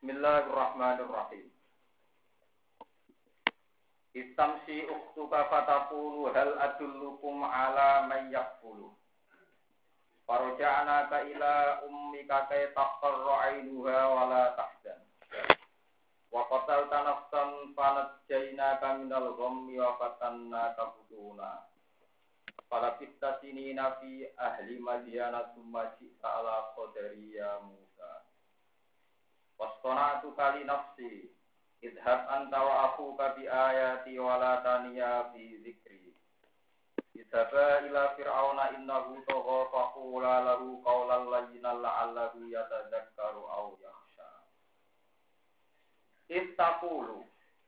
Bismillahirrahmanirrahim. Istamsi ukhtuka fataqulu hal adullukum ala man yakfulu. Farja'naka ila ummika kay taqarra 'ainuha wa la tahzan. Wa qatalta nafsan fanajjaynaka minal ghammi wa fatannaka futuna. Fala fistasinina fi ahli madyana summa ji'ta ala qadari ya Musa. Wastona'tu kali nafsi idhab anta wa akhuka bi ayati wa la taniya fi zikri. Idhaba ila fir'auna innahu tagha faqula lahu qawlan layyinan la'allahu yatadhakkaru aw yakhsha. Istaqulu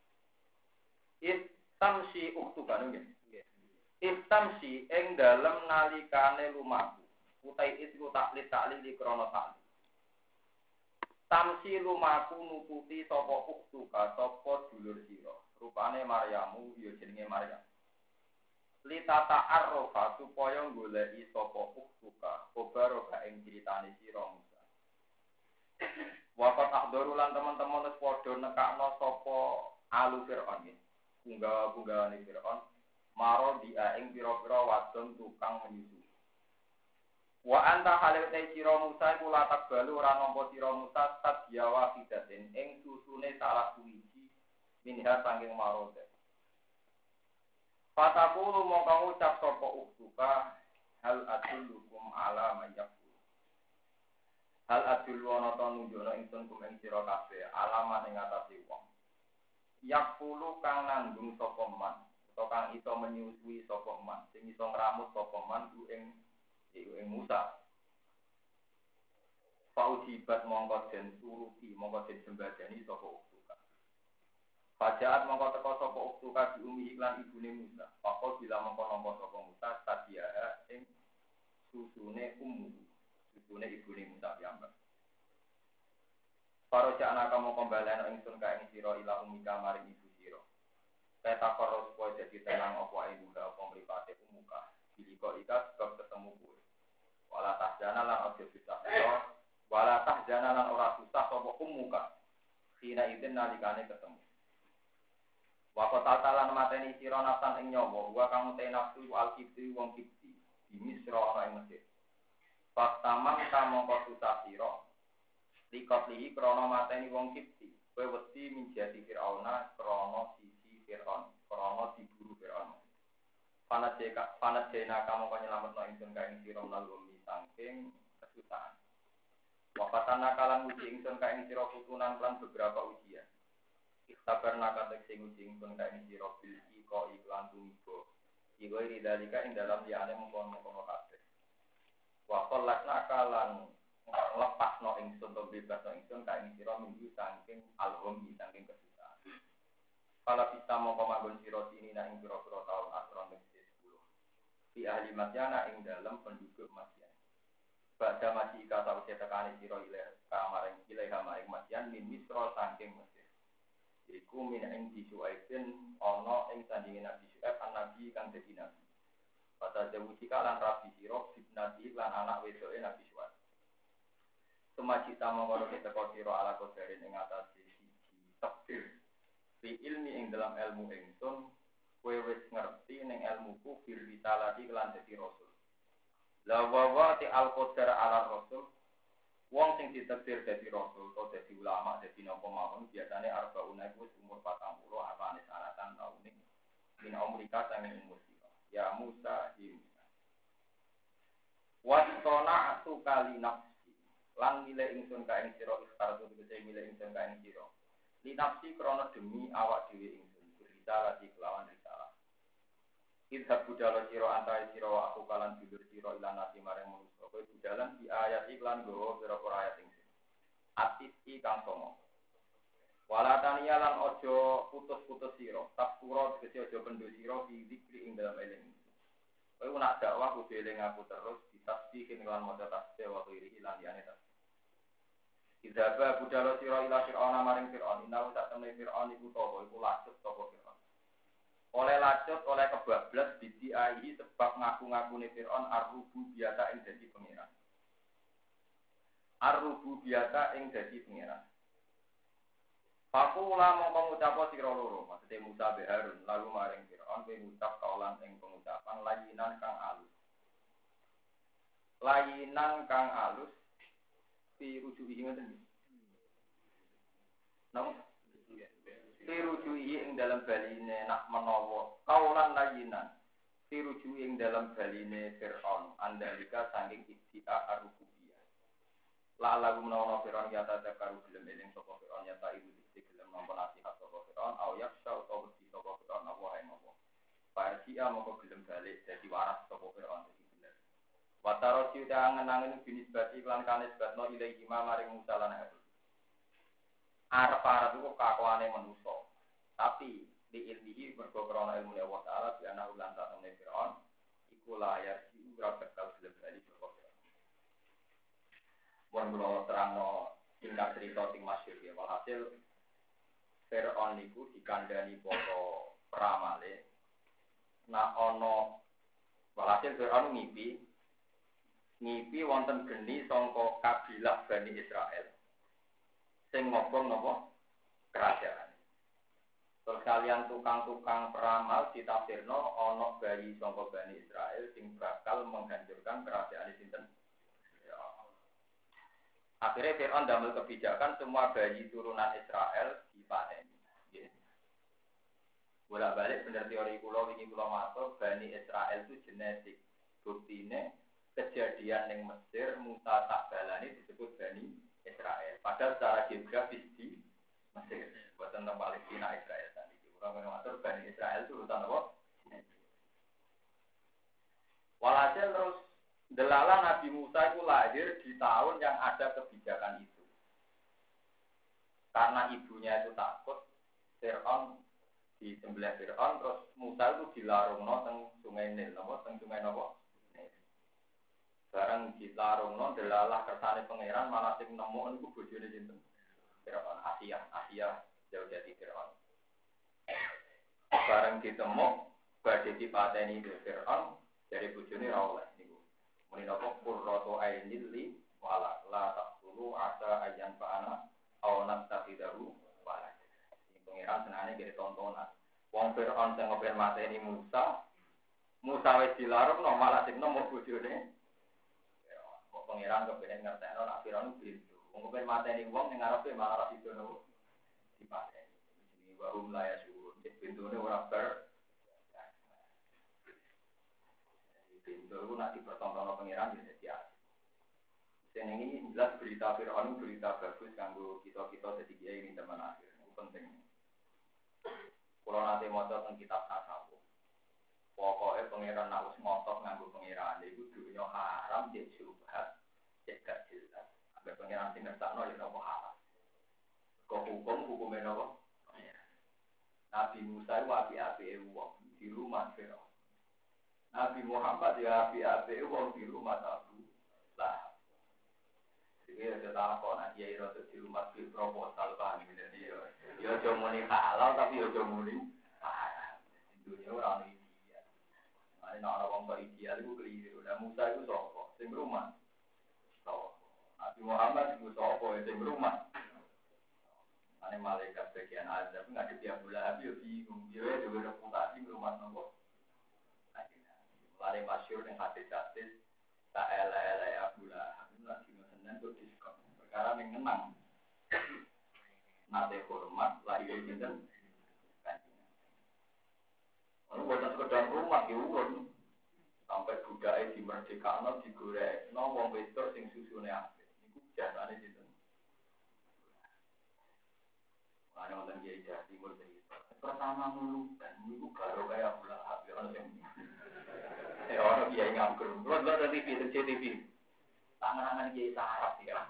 istamsi uktuka nggih. Istamsi ing dalem nalikane lumaku. Utai itu taklid krana taklid. Tamsi lumaku nututi sapa uktuka sapa dulur sira. Rupane Maryamu ya jenenge Maryam. Litata arrofa supaya goleki sapa uktuka kobaroka ing critane sira Musa. Waqat ahdaru lan teman-teman wis padha nekakno sapa alu Firaun iki. Unggawa-unggawane Firaun maro dia ing pira-pira wadon tukang menyusu. Wa anta halil te sira Musa iku latak balu ora nampa sira Musa tadyawa fidaten ing susune salah suwiji minha sanging marote. Fatakulu mongko ngucap sapa uktuka hal adullukum ala mayyakul. Hal adul ana ta nunjukna ingsun kum ing sira kabeh alaman ing atase wong. Yakulu kang nanggung sapa man, utawa kang iso menyusui sapa man, sing iso ngramut sapa man ku ing Musa. Faujibat mongko den turuti, mongko den sembadani sapa uktuka. Fajaat mongko teka sapa uktuka di umi iklan ibune Musa. Apa bila mongko nampa sapa Musa tadiya ing susune susune ibune Musa piyambak. Para jana kamu kembalian ingsun ka ing sira ila umika maring ibu sira. Kata koros poe dadi tenang apa ibu ka apa mripate umuka. Diliko ika sebab ketemu kowe. Wala tahjana lan ojo susah sira, wala tahjana lan ora susah sapa umuka. Sina idin nalikane ketemu. Wa qatalan mateni sira nafsan ing nyawa, wa kang te nafsu al-kibri wong kibri. Di Misra ana ing Mesir. Pas tamang kamangka susah sira. Likotlihi krana mateni wong kibri. Kowe wedi minjati Firauna krana sisi Firaun, krana diburu Firaun. Panajena kamu nyelametno ingsun ka ing sira nalumi saking kesusahan. Wapatana kalan uji ingsun ka ing sira putunan lan beberapa ujian. Istabarna katek sing uji ingsun ka ing sira bil iko iklan tumibo. Iku ridalika ing dalam liyane mengkono-kono kabeh. Wa qallatna kalan lepasno ingsun to bebasno ingsun ka ing sira minggu saking alhum saking kesusahan. Kala bisa mongko manggon sira sini ing pira-pira taun asron di ahli Madyana ing dalam penduduk Madyan. Pada masih kata usia tekani siro ilaih maring Madyan min Misra saking Mesir. Iku min ing disuaibin ono ing sandingin Nabi Syuaib an Nabi kang dadi Nabi. Pada jawusika lan Rabi siro bibnati lan anak wedoke Nabi Syuaib. Sumajita mongkono keteko siro ala kodarin ing atas siji takdir. Fi ilmi ing dalam ilmu ingsun kowe wis ngerti ning ilmuku fir risalati lan dadi rasul. La wa ti al-qadar ala rasul. Wong sing ditakdir dadi rasul atau dadi ulama dadi napa mawon biasane arbauna iku wis umur 40 apane sanatan taun ning min Amerika sange umur sira. Ya Musa di Musa. Wa sana'tu kali nafsi. Lan milih ingsun ka ing sira ikhtar tegese milih ingsun ka ing sira. Li nafsi krana demi awak dhewe ingsun. Risalati kelawan risalah. Idhab budala sira antara sira wa aku kalan dulur sira ilan nasi marang manusa. Kowe budalan di ayat iklan gowo pira-pira ayat ingsun. Atisi kang somo. Walatania lan ojo putus-putus sira. Takura tegese ojo pendho sira di zikri ing dalam eling. Kowe nak dakwah kudu eling aku terus ditasbihin lan maca tasbih wa qiri lan liyane tasbih. Idhab budala sira ila Fir'auna maring Fir'aun. Inna ta temne Fir'aun iku tawa iku lacut sapa Fir'aun. Oleh lacut, oleh kebablas bidiai sebab ngaku-ngakune Fir'aun ar-rubu biata ing dadi pangeran. Ar-rubu biata ing dadi pangeran. Fakula mongko ngucap sira loro, maksude Musa be Harun, lalu maring Firaun kowe ngucap kaulan ing pengucapan layinan kang alus. Layinan kang alus dirujuki ngoten. Napa? Dirujuki ing dalam baline nak menawa kaulan layinan. Dirujuki ing dalam baline Firaun andalika saking istia arububiyah. La lagu menawa Firaun yata takaru gelem eling sapa Firaun yata ibu gelem nampa nasihat sapa Firaun au yaksha utawa wedi sapa Firaun apa ae napa. Farsia moko gelem balik dadi waras sapa Firaun dadi bener. Wataro ciuta angen-angen binis bati iklan kanis batno ilahi maring Musa lan Harun. Arep-arep iku kakuane manusa. Tapi di ilmihi mergo krana ilmu Allah Taala bi ana ulan ta temne Firaun iku layar si ora bakal gelem bali sapa Firaun. Mun kula terangno singkat cerita sing masyhur ya walhasil Firaun niku dikandani para pramale. Nah ana walhasil Firaun ngipi wonten geni sangka kabilah Bani Israel sing ngobong napa kerajaan. Terus kalian tukang-tukang peramal ditafsirno ana bayi sangka Bani Israel sing bakal menghancurkan kerajaan sinten. Akhirnya Fir'aun damel kebijakan semua bayi turunan Israel dipateni. Bolak-balik bener teori kula wingi kula matur Bani Israel itu genetik. Buktine kejadian yang Mesir, Musa tak balani disebut Bani Israel. Padahal secara geografis di Mesir, buatan tentang Palestina Israel tadi. Orang mengatur Bani Israel itu urusan apa? Walhasil terus delala Nabi Musa itu lahir di tahun yang ada kebijakan itu. Karena ibunya itu takut, Fir'aun disembelih Fir'aun, terus Musa itu dilarungno teng Sungai Nil, teng Sungai Napa? Barang dilarungno delalah kersane pangeran malah sing nemu niku bojone sinten? Firaun Asia jauh dari Firaun. Barang ditemu badhe dipateni Firaun dari bojone ra oleh niku. Muni napa qurratu ainil li wala la taqulu asa ayyan fa'ana aw nastafidahu wala. Sing pangeran senane kene tontonan. Wong Firaun sing ngopen mateni Musa wis dilarungno malah sing nemu bojone pengiran kepengen ngertekno nak Firaun pintu. Wong kepen mateni wong ning ngarepe malah ra sido nopo dipateni. Jenenge warum la yasyur. Pintune ora ber. Pintu ku nak dipertontonno pengiran ya dadi asli. Jenenge iki jelas berita Firaun berita bagus kanggo kita-kita dadi kiai ning zaman akhir. Itu penting. Kalau nanti maca teng kitab tasawuf. Pokoke pengiran nak wis ngotot nganggo pengiran iku dunya haram jek subhat. Cekak jelas. Agar pengiran sing ngertakno ya napa halal. Kok hukume napa? Nabi Musa itu api-api wong di rumah Firaun. Nabi Muhammad ya api-api wong di rumah Abu Lahab. Jadi ada takon kiai rada di rumah di proposal paham jadi ya aja muni halal tapi ya aja muni haram. Dunia ora ono ideal. Mane nek wong kok ideal iku keliru. Lah Musa iku sapa? Sing rumah Nabi Muhammad itu sopo yang rumah. Ane malaikat bagian azab nggak ada Abu Lahab ya bingung dia juga reputasi rumah nopo. Mulai masyhur yang hadis-hadis tak elek-elek Abu Lahab lagi ngenen tuh diskon. Perkara yang menang. Nate hormat lahir dinten. Ono bukan sekedar rumah diurun. Sampai budaya di merdekano digorek, wong wedok sing susune apik. Niku jasane sinten? Ana wonten kiai Jawa Timur cerita. Pertama mulutan niku karo kaya Abu Lahab ya ono sing. Ono kiai nganggur. Kulo ndelok TV. Tangan-tangan kiai sarap ya.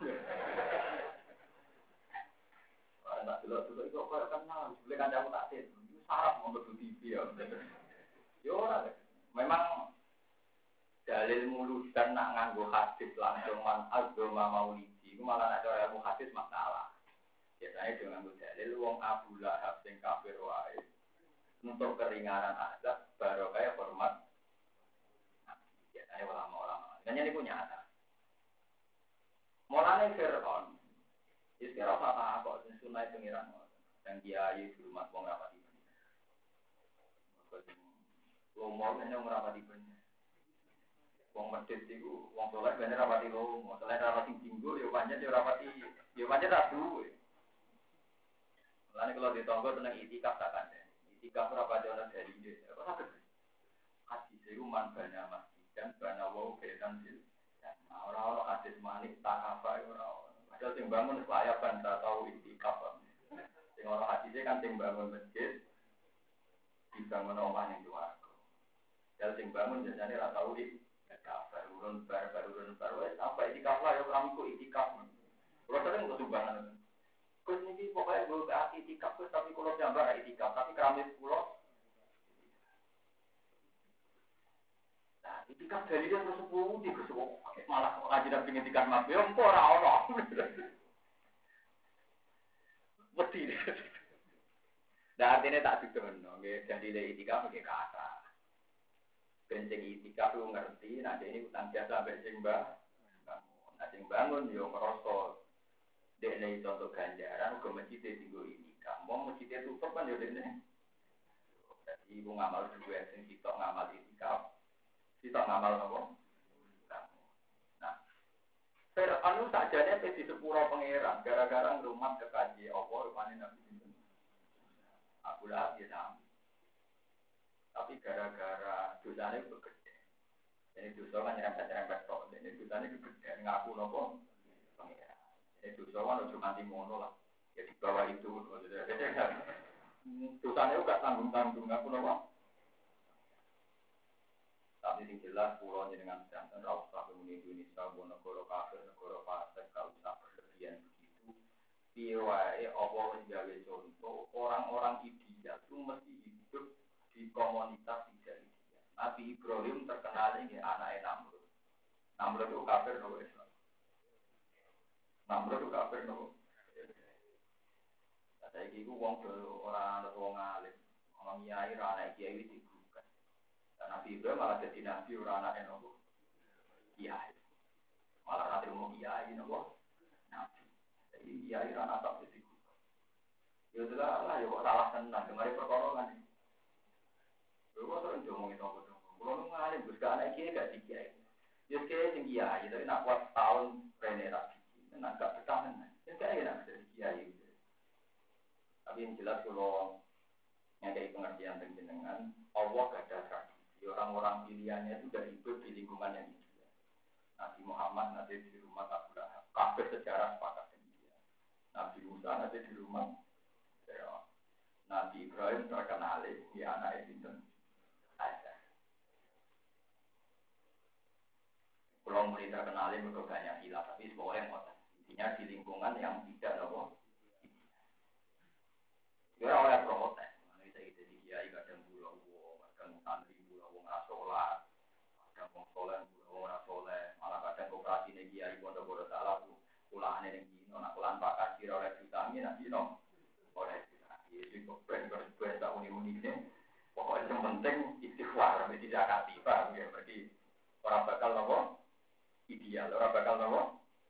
Ana delok-delok iku kok kenal, jebule kancaku tak sih. Iku sarap wong TV ya. Yo ora. Memang dalil muludan nak nganggo hadis langsung man agama maulidi iku malah nek cara ilmu hadis masalah. Biasanya dengan nganggo dalil wong Abu Lahab sing kafir wae untuk keringanan azab baru kaya hormat. Biasanya ulama-ulama. Kayaknya niku nyata. Mulane Fir'aun istilah apa kok sunai pengiran. Kadang kiai di rumah wong rapati. Lomo kan yang rapati bener. Wong medhit iku wong saleh ben rapati lomo, saleh rapati dinggo ya pancen ya rapati ya pancen ra duwe. Mulane kalau ditonggo tenang itikaf tak kandhani. Itikaf ora padha dari ide. Apa saged? Hadis iku man bana masjid dan bana wau betan sil. Nah, ora hadis manik tak apa ora. Padahal sing bangun layakan tak tahu itikaf. Sing ora hadise kan sing bangun masjid dibangun omah ning swarga. Dal sing bangun biasane ora tahu itikaf. Barurun wis sampai itikaf lah ya kami itikaf. Kulo sering kesumbangan. Kus niki pokoknya gue ke itikaf tapi kulo jambar itikaf tapi keramik kulo. Nah itikaf dari dia terus 10 di kesuwo malah ngaji dan pingin itikaf mas yo empor ora ono. Wedi. Nah artinya tak didono nggih jadi le itikaf nggih kata. Ben sing itikaf lu ngerti nah ini utang jasa mbek sing nah sing bangun yo ngrasa dene contoh ganjaran uga masjid tinggo itikaf. Wong masjid tutup kan yo dene. Dadi ibu ngamal duwe sing sitok ngamal itikaf. Sitok ngamal apa? Nah, Fir'aun sakjane pe di sepuro pangeran gara-gara ngrumat kekaji apa rupane Nabi sinten. Abu Lahab ya sama. Tapi gara-gara dosane gede. Jadi dosa kan nyerempet-nyerempet tok. Ini dosane gede ngaku napa? Pangeran. Itu soal ojo nganti ngono lah. Ya di bawah itu dosane uga tanggung-tanggung aku napa. Tapi sing jelas pulau jenengan sedanten ra usah muni Indonesia bono negara kafir, negara fasik, kalau usah berlebihan begitu. Piye wae apa wis gawe contoh orang-orang ideal itu mesti hidup di komunitas tidak ideal. Nabi Ibrahim terkenal ini anaknya Namrud. Namrud itu kafir nopo Islam. Namrud itu kafir nopo. Saiki iku wong ora ana wong alim, wong kiai ra ana kiai digugat. Nabi Ibrahim malah dadi nabi ora ana nopo. Kiai. Malah ra terima kiai nopo. Nabi. Jadi kiai ra ana tak digugat. Ya lah ya kok salah tenan, kemarin perkara kan. Lha kok ngomong itu kok. Kulo nu ngalim Gus gak ana kiai gak dikiai. Ya kiai sing kiai, tapi nak kuat tahun rene ra iki. Nek gak betah tenan. Ya kiai nak dadi kiai. Tapi yang jelas kalau ngekei pengertian dengan Allah gak ada tradisi. Orang-orang pilihannya itu dari hidup di lingkungan yang ideal. Nabi Muhammad nanti di rumah Abu Lahab. Kabeh sejarah sepakat demikian. Nabi Musa nanti di rumah Fir'aun. Nabi Ibrahim terkenal ya anak Sinten Azar. Kalau mulai terkenal mereka banyak hilaf, tapi semuanya ngotot. Intinya di lingkungan yang tidak nopo. Ya oleh protes, mana kita jadi kiai kadang pulau wong, kadang santri pulau wong rasolat, kadang wong soleh pulau wong rasoleh, malah kadang koperasi nih kiai pondok salah tuh, ulah nih gino, nak ulah pakai sih oleh vitamin, nak gino, oleh vitamin, jadi berben tak uni ini, pokoknya yang penting istighfar, mesti zakat tiba, ya berarti orang bakal nopo ideal, orang bakal nopo.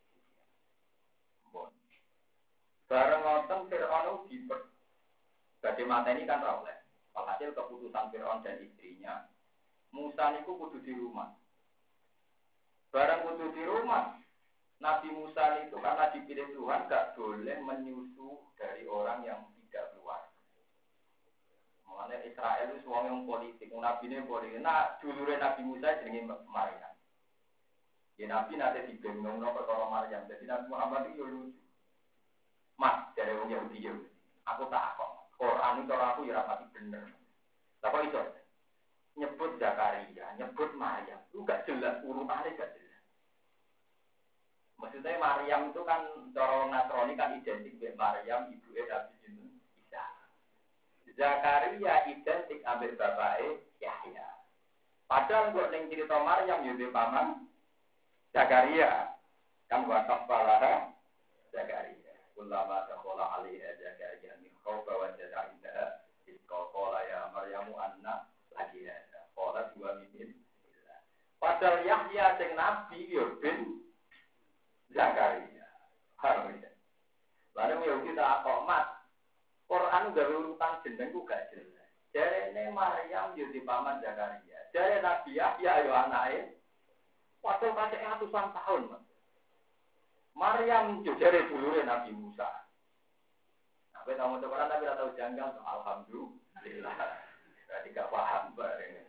Bareng ngoten Fir'aun Badhe mateni kan ra oleh. Alhasil keputusan Fir'aun dan istrinya, Musa niku kudu di rumah. Barang kudu di rumah, Nabi Musa itu karena dipilih Tuhan gak boleh menyusu dari orang yang tidak keluar. Mulane Israel itu wong yang politik, Nabi ini politik. Nah, dulure Nabi Musa jenenge Maryam. Ya Nabi nanti digendongno perkara Maryam. Jadi Nabi Muhammad itu lucu. Mas, dari wong Yahudi yo. Aku tak kok. Quran itu aku ya rapati bener. Lah kok iso? Nyebut Zakaria, nyebut Maryam. Itu gak jelas, urutannya gak jelas. Maksudnya Maryam itu kan cara Nasrani kan identik dengan Maryam, ibunya Nabi Isa. Zakaria identik ambil bapaknya Yahya. Padahal kok ning cerita Maryam yo paman Zakaria. Kan wasaf palara Zakaria. Ulama sekolah alaiha Zakaria min khawfa wa jada'idah iskokola ya Maryamu anna lagi ada kola dua mimin padahal Yahya sing Nabi ya bin Zakaria harusnya lalu ya kita akomat Quran gawe urutan jeneng ku gak jelas. Jarene Maryam yo di paman Zakaria. Jare Nabi Yahya yo anake. Padahal kasih ratusan tahun, Mas. Maryam yo jare dulure Nabi Musa. Apa tahu Quran tapi ora tahu janggal, alhamdulillah. Berarti gak paham bareng.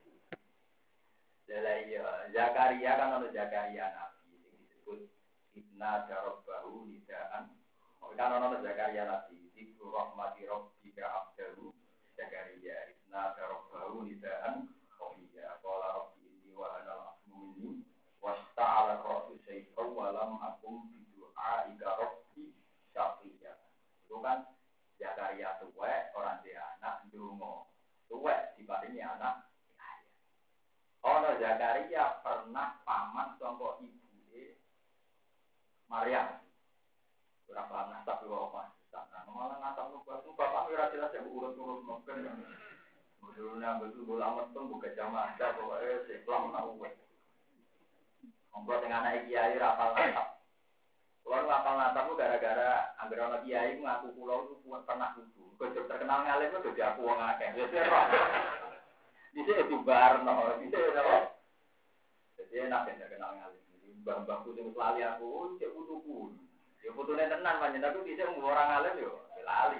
Jadi Zakaria kan ada Zakaria Nabi yang disebut Inna Darabbahu Nidaan. Kan ada Zakaria Nabi Zikru Rahmati Rabbika Abdahu Zakaria Inna Darabbahu Nidaan Qawiyya Qala Rabbi Inni wa anal asmu minni Wasta'ala Rasul Syaikau Walam Akum Bidu'a Ika Rabbi Syafiyya. Itu kan Zakaria tuwek orang dia anak dungo tuwek dibanding anak. Ono Zakaria pernah paman sangka ibuke Maryam. Ora paham nasab kok Mas. Malah nasab kok bapak ora jelas ya urut-urut mungkin. Mulanya betul lama tuh buka jamaah ada pokoke Islam nak uwe. Monggo teng anak kiai ora hafal nasab. Kulo hafal nasab gara-gara anggere ana kiai ngaku kulo itu pernah kudu. Kok terkenal ngalim kok dadi aku wong akeh. Bisa itu barno, bisa itu apa? Jadi enak yang terkenal ngalim. Mbah-mbahku yang selalu aku, cek butuhku. Ya butuhnya tenan, panjang aku bisa orang ngalim yo, lali.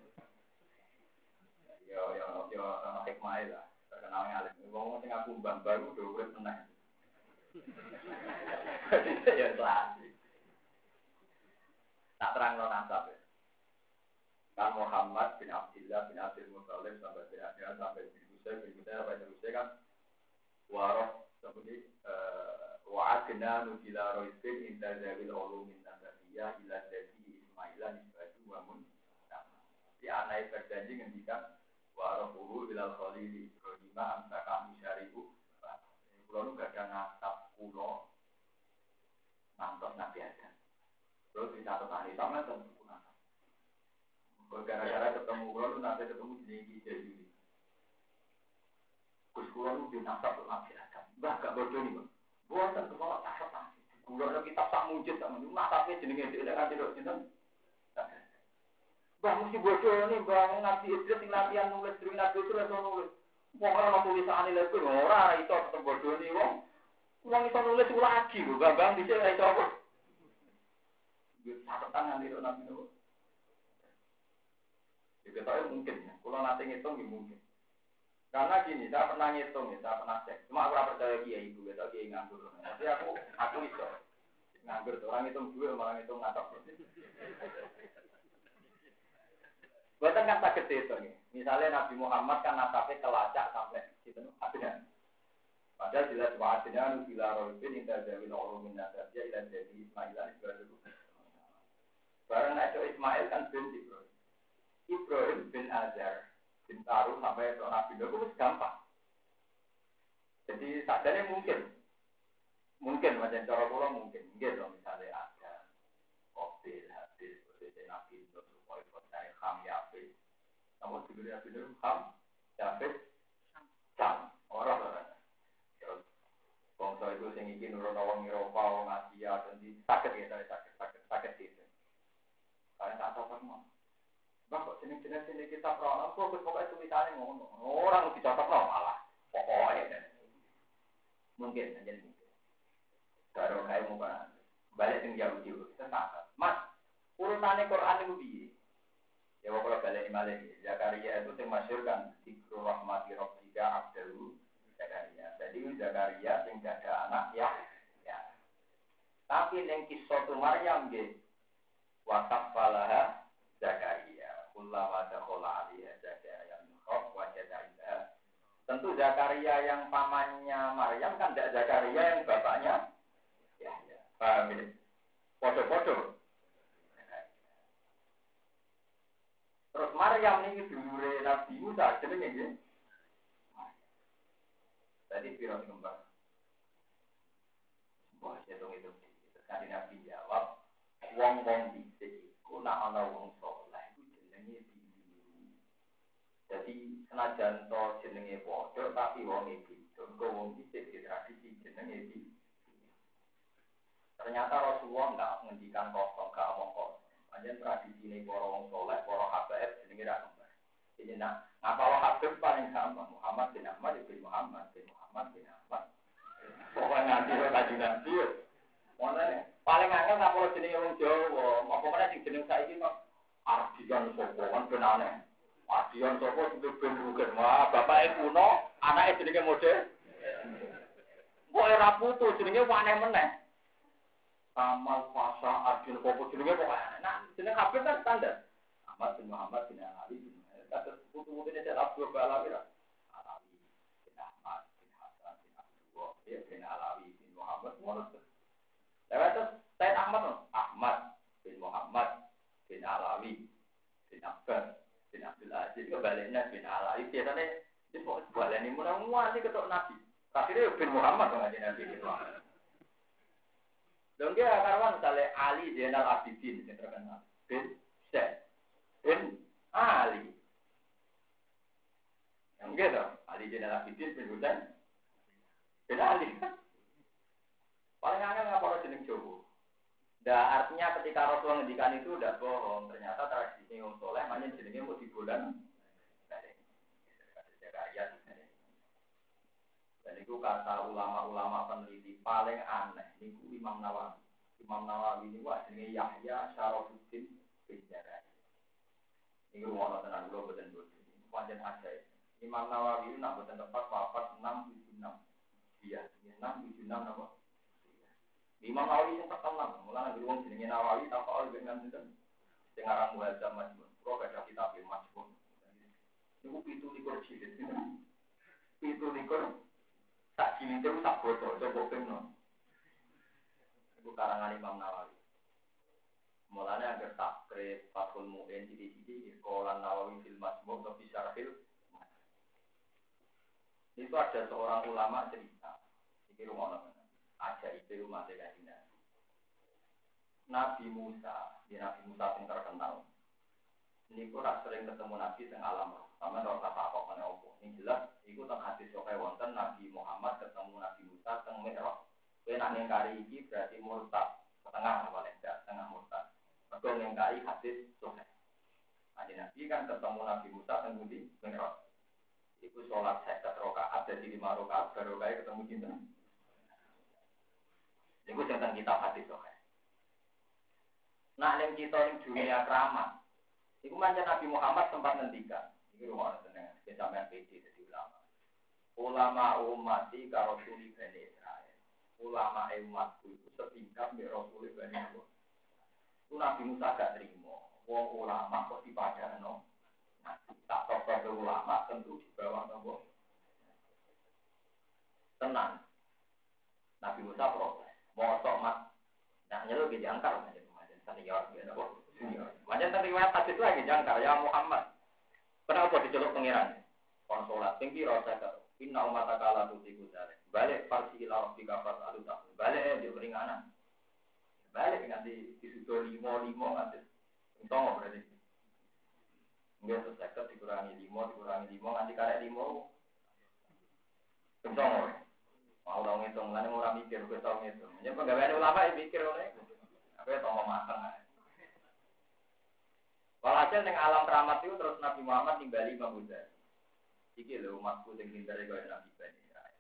Yo, hikmah lah, terkenal ngalim. Ngomong sing aku mbah-mbah itu udah urip tenang. Jadi ya lali. Tak terang non nasab. Kan Muhammad bin Abdullah bin Abdul Muthalib sampai tidak sampai kita apa terusnya kan waroh seperti wa'adna nubila roisbin inda zawil ulumin nasabiyah ila jadi ismailan isbadu wamun si anai berjanji ngendikan waroh ulu bilal khalili ibrahimah amsaka musyariku kulo nu gak ada nasab kulo nantos nabi Adam terus dicatatani sama tentu nasab gara-gara ketemu kulo nu nanti ketemu jenis jadi Kulo itu dinasab untuk Nabi Adam. Gak bodoh nih, Bang. Buatan kepala tasab. Kulo ada kitab tak mujud tak mujud. Nasabnya jenenge dia kan tidak cinta. Bang mesti bodoh nih, Bang. Nabi Idris yang latihan nulis dari Nabi itu langsung nulis. Pokoknya mau tulisan ini lagi, orang itu tetap bodoh nih, Bang. Uang itu nulis lagi, Bang. Bisa itu apa? Catatan nanti itu Nabi itu. Jadi tahu mungkin ya. Kulo nanti ngitung mungkin. Karena gini, saya pernah ngitung, saya pernah cek. Cuma aku tidak percaya kiai ibu, saya kiai nganggur. Tapi aku itu nganggur. Orang ngitung dua, malah ngitung ngatok. Buatan kan tak gede itu nih. Misalnya Nabi Muhammad kan nasabnya kelacak sampai gitu, akhirnya. Padahal jelas wa'adnya nubila roibin indah jawil ulumin nasabiyah ilah jadi Ismailan ibadu. Barang itu Ismail kan bin Ibrahim bin Azhar. Taruh sampai ke Nabi itu gampang. Jadi sadarnya mungkin macam cara pola mungkin dong misalnya ada kopi hadis seperti Nabi itu supaya percaya ham yafe. Namun sebenarnya benar ham yafe sam orang. Bangsa itu sing iki nurun wong Eropa wong Asia dan di sakit gitu. Kalian tak tahu kan? Bang kok jenis-jenis ini kita pernah pokoknya tulisannya ngono. Orang dicatat malah pokoknya mungkin aja mungkin. Kalau kayak mau balik tinggal jauh kita Mas urutannya Quran itu biye. Ya kalau balik di Zakaria itu yang masyhur kan Zikru Rahmati Rabbika Abdahu Zakaria. Jadi Zakaria yang ada anak ya. Tapi yang kisah tu Maryam ge wakaf falaha Zakaria. Ulama dakhala alaiha Zakaria min khawf wa jada'iha. Tentu Zakaria yang pamannya Maryam kan tidak Zakaria yang bapaknya ya. Paham ini? Podo-podo. Terus Maryam ini dulure Nabi Musa jenenge nggih. Tadi piro kembang. Wah, hitung itu. Tadi Nabi jawab, wong-wong dhisik iku nek ana wong jadi senajan to jenenge padha tapi wong iki kok wong iki tradisi jenenge iki. Ternyata Rasulullah enggak ngendikan kosong gak omong kosong. Panjen tradisine para wong saleh, para habaib jenenge kira kembar. Ini ngapal Habib paling gampang. Muhammad bin Ahmad bin Muhammad bin Muhammad bin Ahmad. Pokoknya nanti kok kaji nabi. Mana paling angel ngapal jenenge wong Jawa. Apa meneh sing jeneng saiki kok Ardian sapa kan ben aneh. Ardian sapa sing ben rugen. Wah, bapake kuno, anake jenenge model. Kok ora putu jenenge aneh meneh. Kamal Pasha Ardian sapa jenenge kok aneh. Nah, jeneng Habib kan standar. Ahmad bin Muhammad bin Ali bin Kata putu-putu ini adalah Abdul Alawi lah. Alawi bin Ahmad bin Hasan bin Abdullah bin Alawi bin Muhammad semua itu. Lewat itu Said Ahmad Ahmad bin Muhammad bin Alawi bin Abbas bin Abdul Aziz kebaliknya bin Alawi biasanya itu balik ini mudah-mudahan sih ketok Nabi. Akhirnya bin Muhammad mengaji Nabi itu. Dan dia kawan misalnya Ali Zainal Abidin yang terkenal bin Syed bin Ali. Yang gitu, Ali Zainal Abidin bin Husain bin Ali. Paling aneh ngapa jeneng Jawa. Nah, artinya ketika Rasulullah ngendikan itu udah bohong. Ternyata tradisi Wong Soleh hanya jenenge mau dibulan. Dan itu kata ulama-ulama peneliti paling aneh. Itu Imam Nawawi. Imam Nawawi ini wah jenenge Yahya Syarafuddin bin Jarai. Ini rumah tenan kula boten boten. Pancen ajaib. Imam Nawawi itu nak boten tepat wafat 676. Iya, 676 apa? Imam Nawawi yang terkenal, mulane nang wong jenenge Nawawi tanpa oleh dengan sinten. Sing aran Muhammad Majmun. Kok gak ada kitab Majmun. Niku 17 jilid. 17 tak jilid itu tak bocor, coba pengno. Iku karangan Imam Nawawi. Mulane agar takrib Fathul Mu'in di sekolah Nawawi fil Majmu' atau fi Syarhil. Itu ada seorang ulama cerita. Iki rumono. Ajaib rumah Nabi. Nabi Musa yang terkenal. Ini kurang sering ketemu Nabi teng alam roh. Sama ora tak kok meneh opo. Ini jelas iku teng hadis sokai wonten Nabi Muhammad ketemu Nabi Musa teng Mi'raj. Kowe nek ngingkari iki berarti murtad. Setengah apa enggak, setengah murtad. Mergo ngingkari hadis sokai. Ada Nabi kan ketemu Nabi Musa teng Budi Mi'raj. Iku sholat 50 rakaat jadi 5 rakaat baru kae ketemu sinten. Iku tentang kitab hadis sokai. Nah, yang kita di dunia keramat, itu macam Nabi Muhammad sempat ngendikan. Ini rumah dengan kejaman PD jadi ulama. Ulama umati karo Rasuli Bani Israel. Ulama umatku itu setingkat dengan Rasuli Bani Israel. Itu Nabi Musa gak terima. Wong ulama kok dipadano. Nah, tak tokoh ulama tentu di bawah nopo. Tenang. Nabi Musa protes. Mosok mat. Nah, nyeluk dijangkar macam senior gitu. Macam riwayat hadis lagi jangkar ya Muhammad. Kenapa diceluk pangeran? Konsolat tinggi rasa karo. Inna umataka la tusiku dalik. Balik farsi ila rabbika fas'alu tak. Balik dia keringanan. Balik nanti disudur 5 nanti. Entong berarti. Enggak selesai dikurangi 5 nanti karek 5. Entong. Mau dong ngitung, lan ora mikir kok tau ngitung. Yen penggaweane ulama mikir oleh. Apa ya tomo mateng ae. Walhasil ning alam keramat itu terus Nabi Muhammad nimbali Imam Ghazali. Iki lho umatku sing pintere kaya Nabi Bani Israil.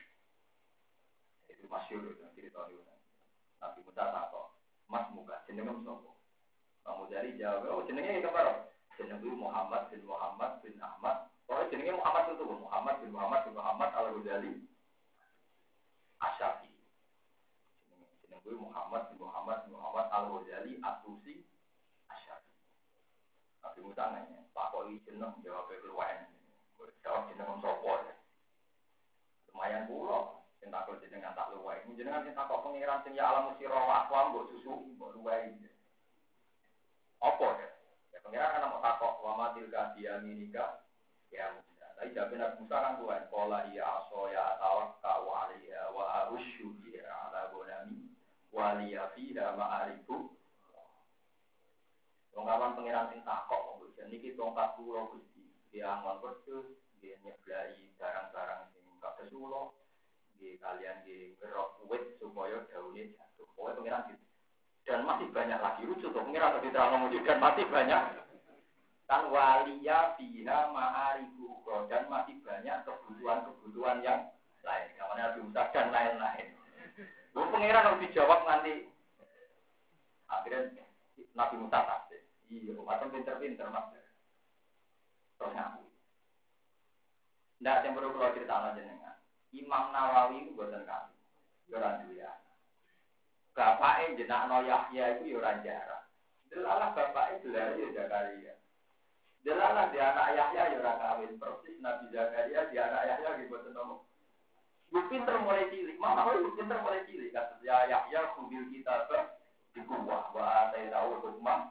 Itu masyhur itu cerita itu. Nabi Musa takok, "Mas muka jenenge sapa?" Imam Ghazali jawab, "Oh jenenge itu karo. Jenenge Muhammad bin Muhammad bin Ahmad. Oh jenenge Muhammad itu Muhammad bin Muhammad bin Muhammad Al-Ghazali. Asy-Syafi'i. Jenenge Muhammad bin Muhammad bin Muhammad Al-Ghazali At-Tusi Asy-Syafi'i. Nabi Musa nanya, "Pak kok iki jeneng jawab keluwen?" Jawab jeneng sapa? Lumayan kula, sing takok jenengan tak luwih. Jenengan sing takok pengiran sing ya alam sira wa aqwam mbok susu mbok luwih. Apa ya? Ya pengiran kan mau takok wa matil ka minika ya Musa. Tapi jawab Nabi Musa kan luwih. Qala ya aso ya tawakka wa alaiha wa arushu bi ala gonami wa liya fiha ma'arifu. Pengawan pengiran sing takok kok niki tongkat kula Gusti. Dia angon wedhus, dia nyeblai barang-barang sing kados kula, nggih kalian nggih ngerok wit supaya daune jatuh. Pokoke pengiran gitu. Dan masih banyak lagi lucu tuh pengiran tadi terang ngomong dan masih banyak. Kan waliya fiha ma'aribu dan masih banyak kebutuhan-kebutuhan yang lain. Namanya Nabi Musa dan lain-lain. Bu pengiran harus dijawab nanti. Akhirnya Nabi Musa tafsir. Iya, macam pinter-pinter mas. Terus ngaku. Nggak yang perlu kalau cerita aja dengan Imam Nawawi itu buatan kami. Orang dia. Bapaknya jenakno Yahya itu orang jarang. Delalah bapaknya Zakaria Zakaria. Delalah dia anak Yahya orang kawin. Persis Nabi Zakaria dia anak Yahya gitu buatan nomor. Gue pinter mulai cilik. Mama gue pinter mulai cilik. Kata dia Yahya kubil kita di kuah. Wah saya tahu hukmah.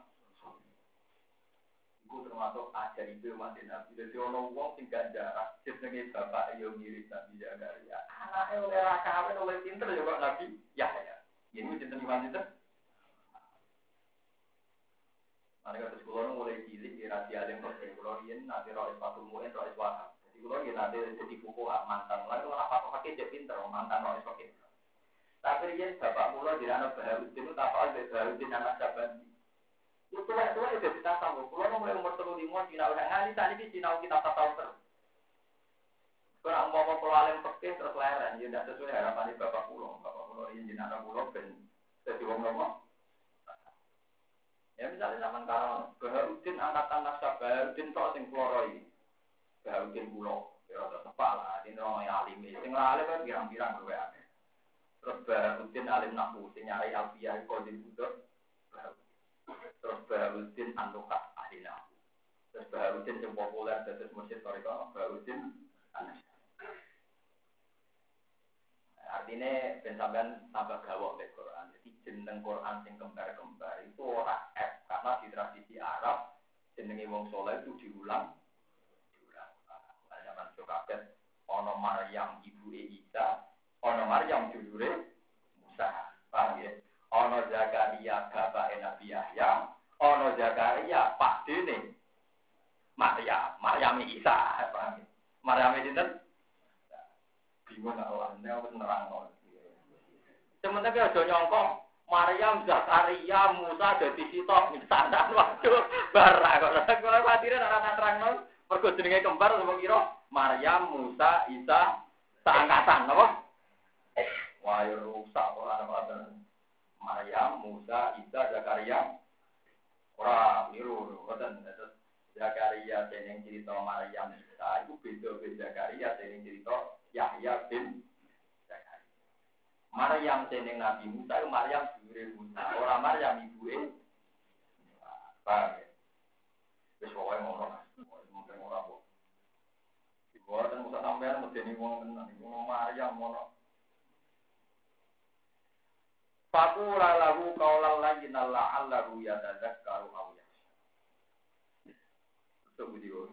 Iku termasuk ajar itu mati Nabi. Jadi orang uang tinggal jarak. Sebenarnya bapak yang mirip Nabi Zakaria. Anaknya oleh kawin oleh pinter juga Nabi Yahya. Ini cinta iman itu. Mereka terus keluar mulai cilik di rahasia yang pertama. Keluar ini nanti rois patung muin rois wahab. Jadi keluar ini nanti jadi buku mantan. Lalu apa pakai dia pinter mantan rois pakai. Tapi dia bapak mula di anak Baharudin itu tak tahu Baharudin anak Sabandi. Itu itu kita tahu. Kalau mulai umur 35 Cina udah ngali tadi di Cina kita tahu terus. Kalau mau alim fikih terus leren, ya tidak sesuai harapan bapak pulau. Bapak pulau ini Cina anak pulau ben jadi orang ngomong. Ya misalnya zaman kalau Baharudin angkatan nasabah Baharudin kok sing kloroi. Baharudin pulau, ya ada sepala. Ini orang yang alim, sing alim kan pirang-pirang gue. Terus Baharudin alim nahwu, sing nyari alfiyah kok dibutuh. Terus Baharudin antukas ahli nahwu. Terus Baharudin yang populer dari musik historikal Baharudin Anas. Artinya pensampean tambah gawok dari Quran. Jadi jeneng Quran sing kembar-kembar itu ora F karena di tradisi Arab jenenge wong saleh itu diulang. Zaman Sokaket ono Maryam ibu Isa, ono Maryam dulure Musa. Paham ya? Ono Zakaria bapake Nabi Yahya, ono Zakaria pakdene Maryam Isa. Paham ya? Maryam sinten? Bingung Allah, nek wis nerangno. Sementara aja nyongko Maryam Zakaria Musa dadi sitok misanan waduh barang kok ora kuwatire ora nerangno mergo jenenge kembar sapa kira Maryam Musa Isa seangkatan napa? Wah yo rusak ora ana Maryam Musa Isa Zakaria ora niru ngoten terus Zakaria jeneng cerita Maryam Isa iku beda-beda Zakaria jeneng cerita Yahya bin Zakaria. Maryam jeneng Nabi Musa itu Maryam dulure Musa, ora Maryam ibuke. Paham ya? Wis wae ngono. Mungkin ora kok. Ibuan Musa sampean medeni wong tenan, wong Maryam ngono. Faqula lahu qawlan layyina la'allahu yatadzakkaru aw yakhsha. Sebudiwo.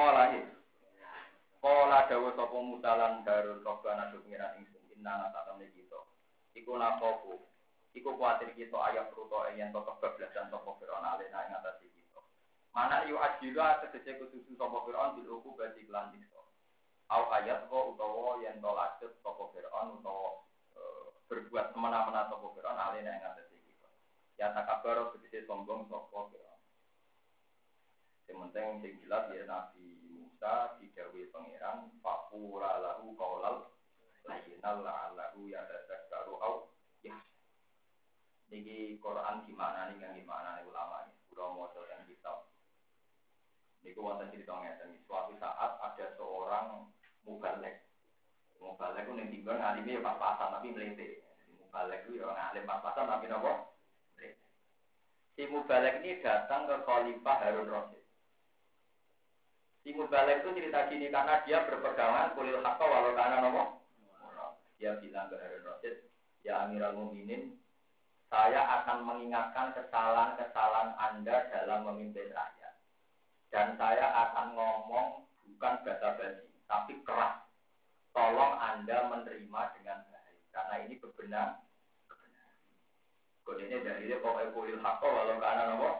Kala dawa sapa mutalan Harun Rabbana pengiran ingsun inna satamne kita. Iku nakoku. Iku kuatir kita ayat ruto yen to kebablasan sapa Firaun alena ing atas kita. Mana yu ajila tegese kususu sapa Firaun bil uku badi lan dikso. Au ayat kok utawa yen to lanjut sapa Firaun utawa berbuat semena-mena sapa Firaun alena ing atas kita. Ya takabur tegese sombong sapa Firaun. Sementing sing jelas ya Nabi Musa didhawuhi pangeran faqula lahu qaulal layyinal la'allahu yatadzakkaru aw yakhsha. Niki Quran gimana nih ulama ini kula maca teng kitab. Niku wonten cerita ngeten suatu saat ada seorang mubaligh. Mubaligh ku ning timbang alime pas-pasan tapi mlete. Mubaligh ku yo alim pas-pasan tapi napa? Mlete. Si mubaligh ini datang ke Khalifah Harun Rasyid. Si Mubalek itu cerita gini karena dia berpegangan kulil haqqa walau kana nopo. Dia bilang ke Harun Rasyid, ya Amirul Mukminin, saya akan mengingatkan kesalahan-kesalahan Anda dalam memimpin rakyat. Dan saya akan ngomong bukan basa-basi, tapi keras. Tolong Anda menerima dengan baik, karena ini benar. Kodenya dari dia pokoknya kulil haqqa walau kana nopo.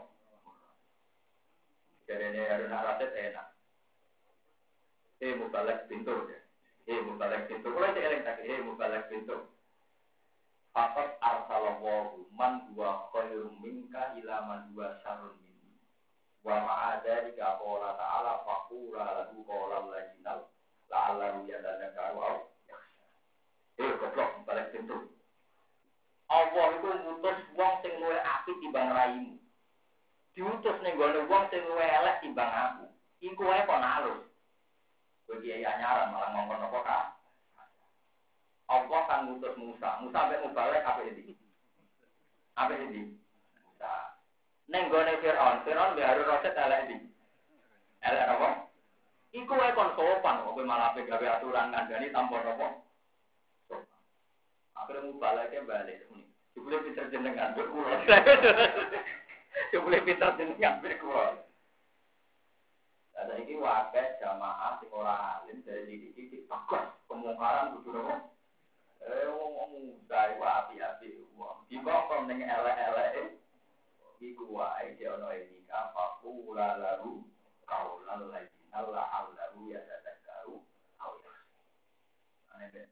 Jadi Harun Rasyid enak. Mubalek pintu ya. Mubalek pintu. Kalau saya eling tak mubalek pintu. Fakat arsalallahu man huwa khairum minka ila man huwa syarrun minni. Wa ma'ada di qala ta'ala faqula lahu qawlan layyinal la'allahu yatadzakkaru. Goblok balik pintu. Allah itu ngutus wong sing luwih apik timbang raimu. Diutus ning gone wong sing luwih elek timbang aku. Iku wae kok nalus. Kowe iki anyaran malah ngomong apa ka? Allah kan ngutus Musa. Musa ambek mubalek apik iki. Apik iki. Musa. Ning gone Firaun mbek Harun Rasid elek iki. Elek apa? Iku wae kon sopan kok kowe malah pe gawe aturan ngandani tanpa apa. Akhirnya mubaleknya balik ini. Jebule pinter jenengan berkulo. Jebule pinter jenengan berkulo. Ada iki wae jamaah sing ora alim dari titik-titik bagus pemungkaran kudu apa? Wong muda iku api-api wong. Dibongkong ning elek-elek iku wae ana etika faqula lahu qaulan layyinal la'allahu yatadzakkaru aw yakhsha. Ane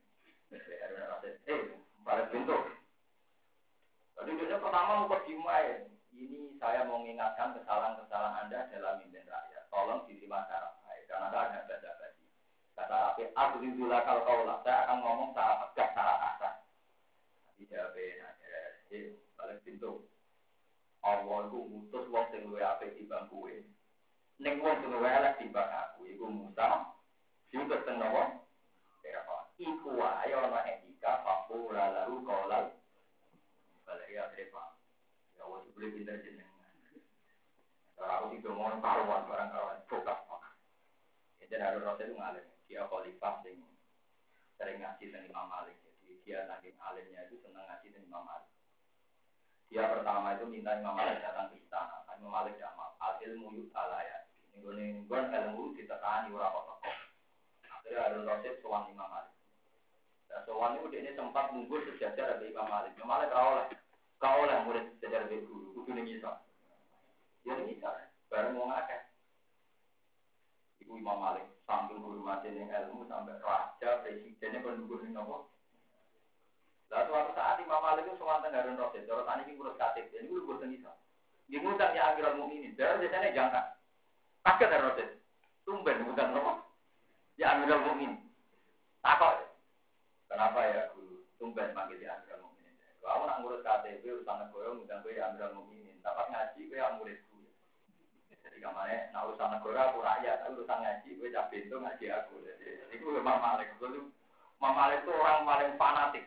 balik pintu. Jadi dia pertama mukadimah ini saya mau mengingatkan kesalahan-kesalahan Anda dalam mimpin rakyat. Tolong diterima secara baik karena ada basa-basi. Kata apa? Abdullah kalau kaulah saya akan ngomong secara tegas, secara kasar. Dijawabin aja. Balik pintu. Allah itu ngutus wong sing luwih apik timbang kowe. Ning wong sing luwih elek timbang aku iku Musa. Diutus teng napa? Iku wae ana etika faqula lahu qawlan balik ya trepa ya wis boleh pinter jenengan kalau itu mau karuan barang-barang fokus jadi Harun Rasid itu ngalim dia khalifah sing sering ngaji dengan Imam Malik jadi dia saking alimnya itu senang ngaji dengan Imam Malik dia pertama itu minta Imam Malik datang ke istana Imam Malik jamal al ilmu yutala ya ini ilmu ditekani ora apa-apa akhirnya Harun Rasid sowan Imam Malik. Sowan itu dia sempat nunggu sejajar dari Imam Malik. Imam Malik kau oleh murid sejajar dari guru. Kudu ning iso. Ya ning iso. Bareng wong akeh. Iku Imam Malik saking hormate ning ilmu sampai raja presidennya kon nunggu ning nopo. Lah suatu saat Imam Malik itu sowan teng Harun Rasid. Terus tani iki ngurus KTP. Ini kudu boten iso. Dia ngundang ya Amirul Mukminin. Dari desane jangka. Kaget Harun Rasid. Tumben ngundang nopo? Ya Amirul Mukminin. Takok. Kenapa ya guru? Tumben panggil ya Amirul Mukminin. Kalau nak ngurus KTP urusan negara ngundang kowe ya Amirul Mukminin. Dapat ngaji kowe ya muridku. Jadi kamane nak urusan negara aku rakyat, urusan ngaji kowe cah bento ngaji aku. Jadi iku Imam Malik. Imam Malik itu orang paling fanatik.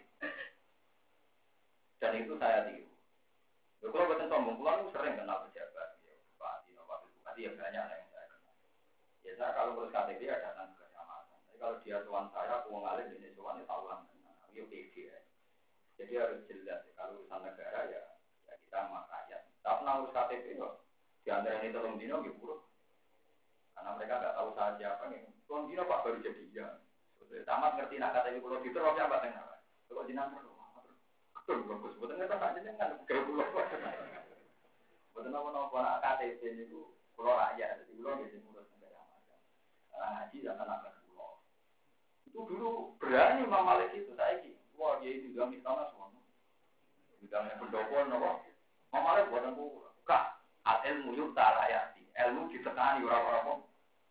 Dan itu saya tiru. Kalau bukan sombong, kalau sering kenal pejabat, ya bupati, wakil bupati ya banyak yang saya kenal. Ya saya kalau ngurus KTP ya datang ke kecamatan. Tapi kalau dia tuan saya, uang alim ini tuan itu tahuan. Yo PG ya. Jadi harus jelas ya. Kalau urusan negara ya kita sama rakyat. Tapi nang urus KTP kok di antara ini tolong dino gitu buruk. Karena mereka nggak tahu saya siapa nih. Tolong dino Pak baru jadi ya. Tamat ngerti nak KTP pulau itu roh siapa tengah. Kalau jinak terus. Betul bagus. Betul nggak tak jadi kan kayak pulau. Betul apa nak KTP itu pulau rakyat. Jadi pulau jadi urus negara macam. Ngaji jangan nak pulau. Itu dulu berani Imam Malik itu saiki. Wah, dia itu juga misalnya semua. Bidangnya pendopo, nopo. Imam Malik buatan buka. Al ilmu yuta layati. Ilmu ditekani orang-orang.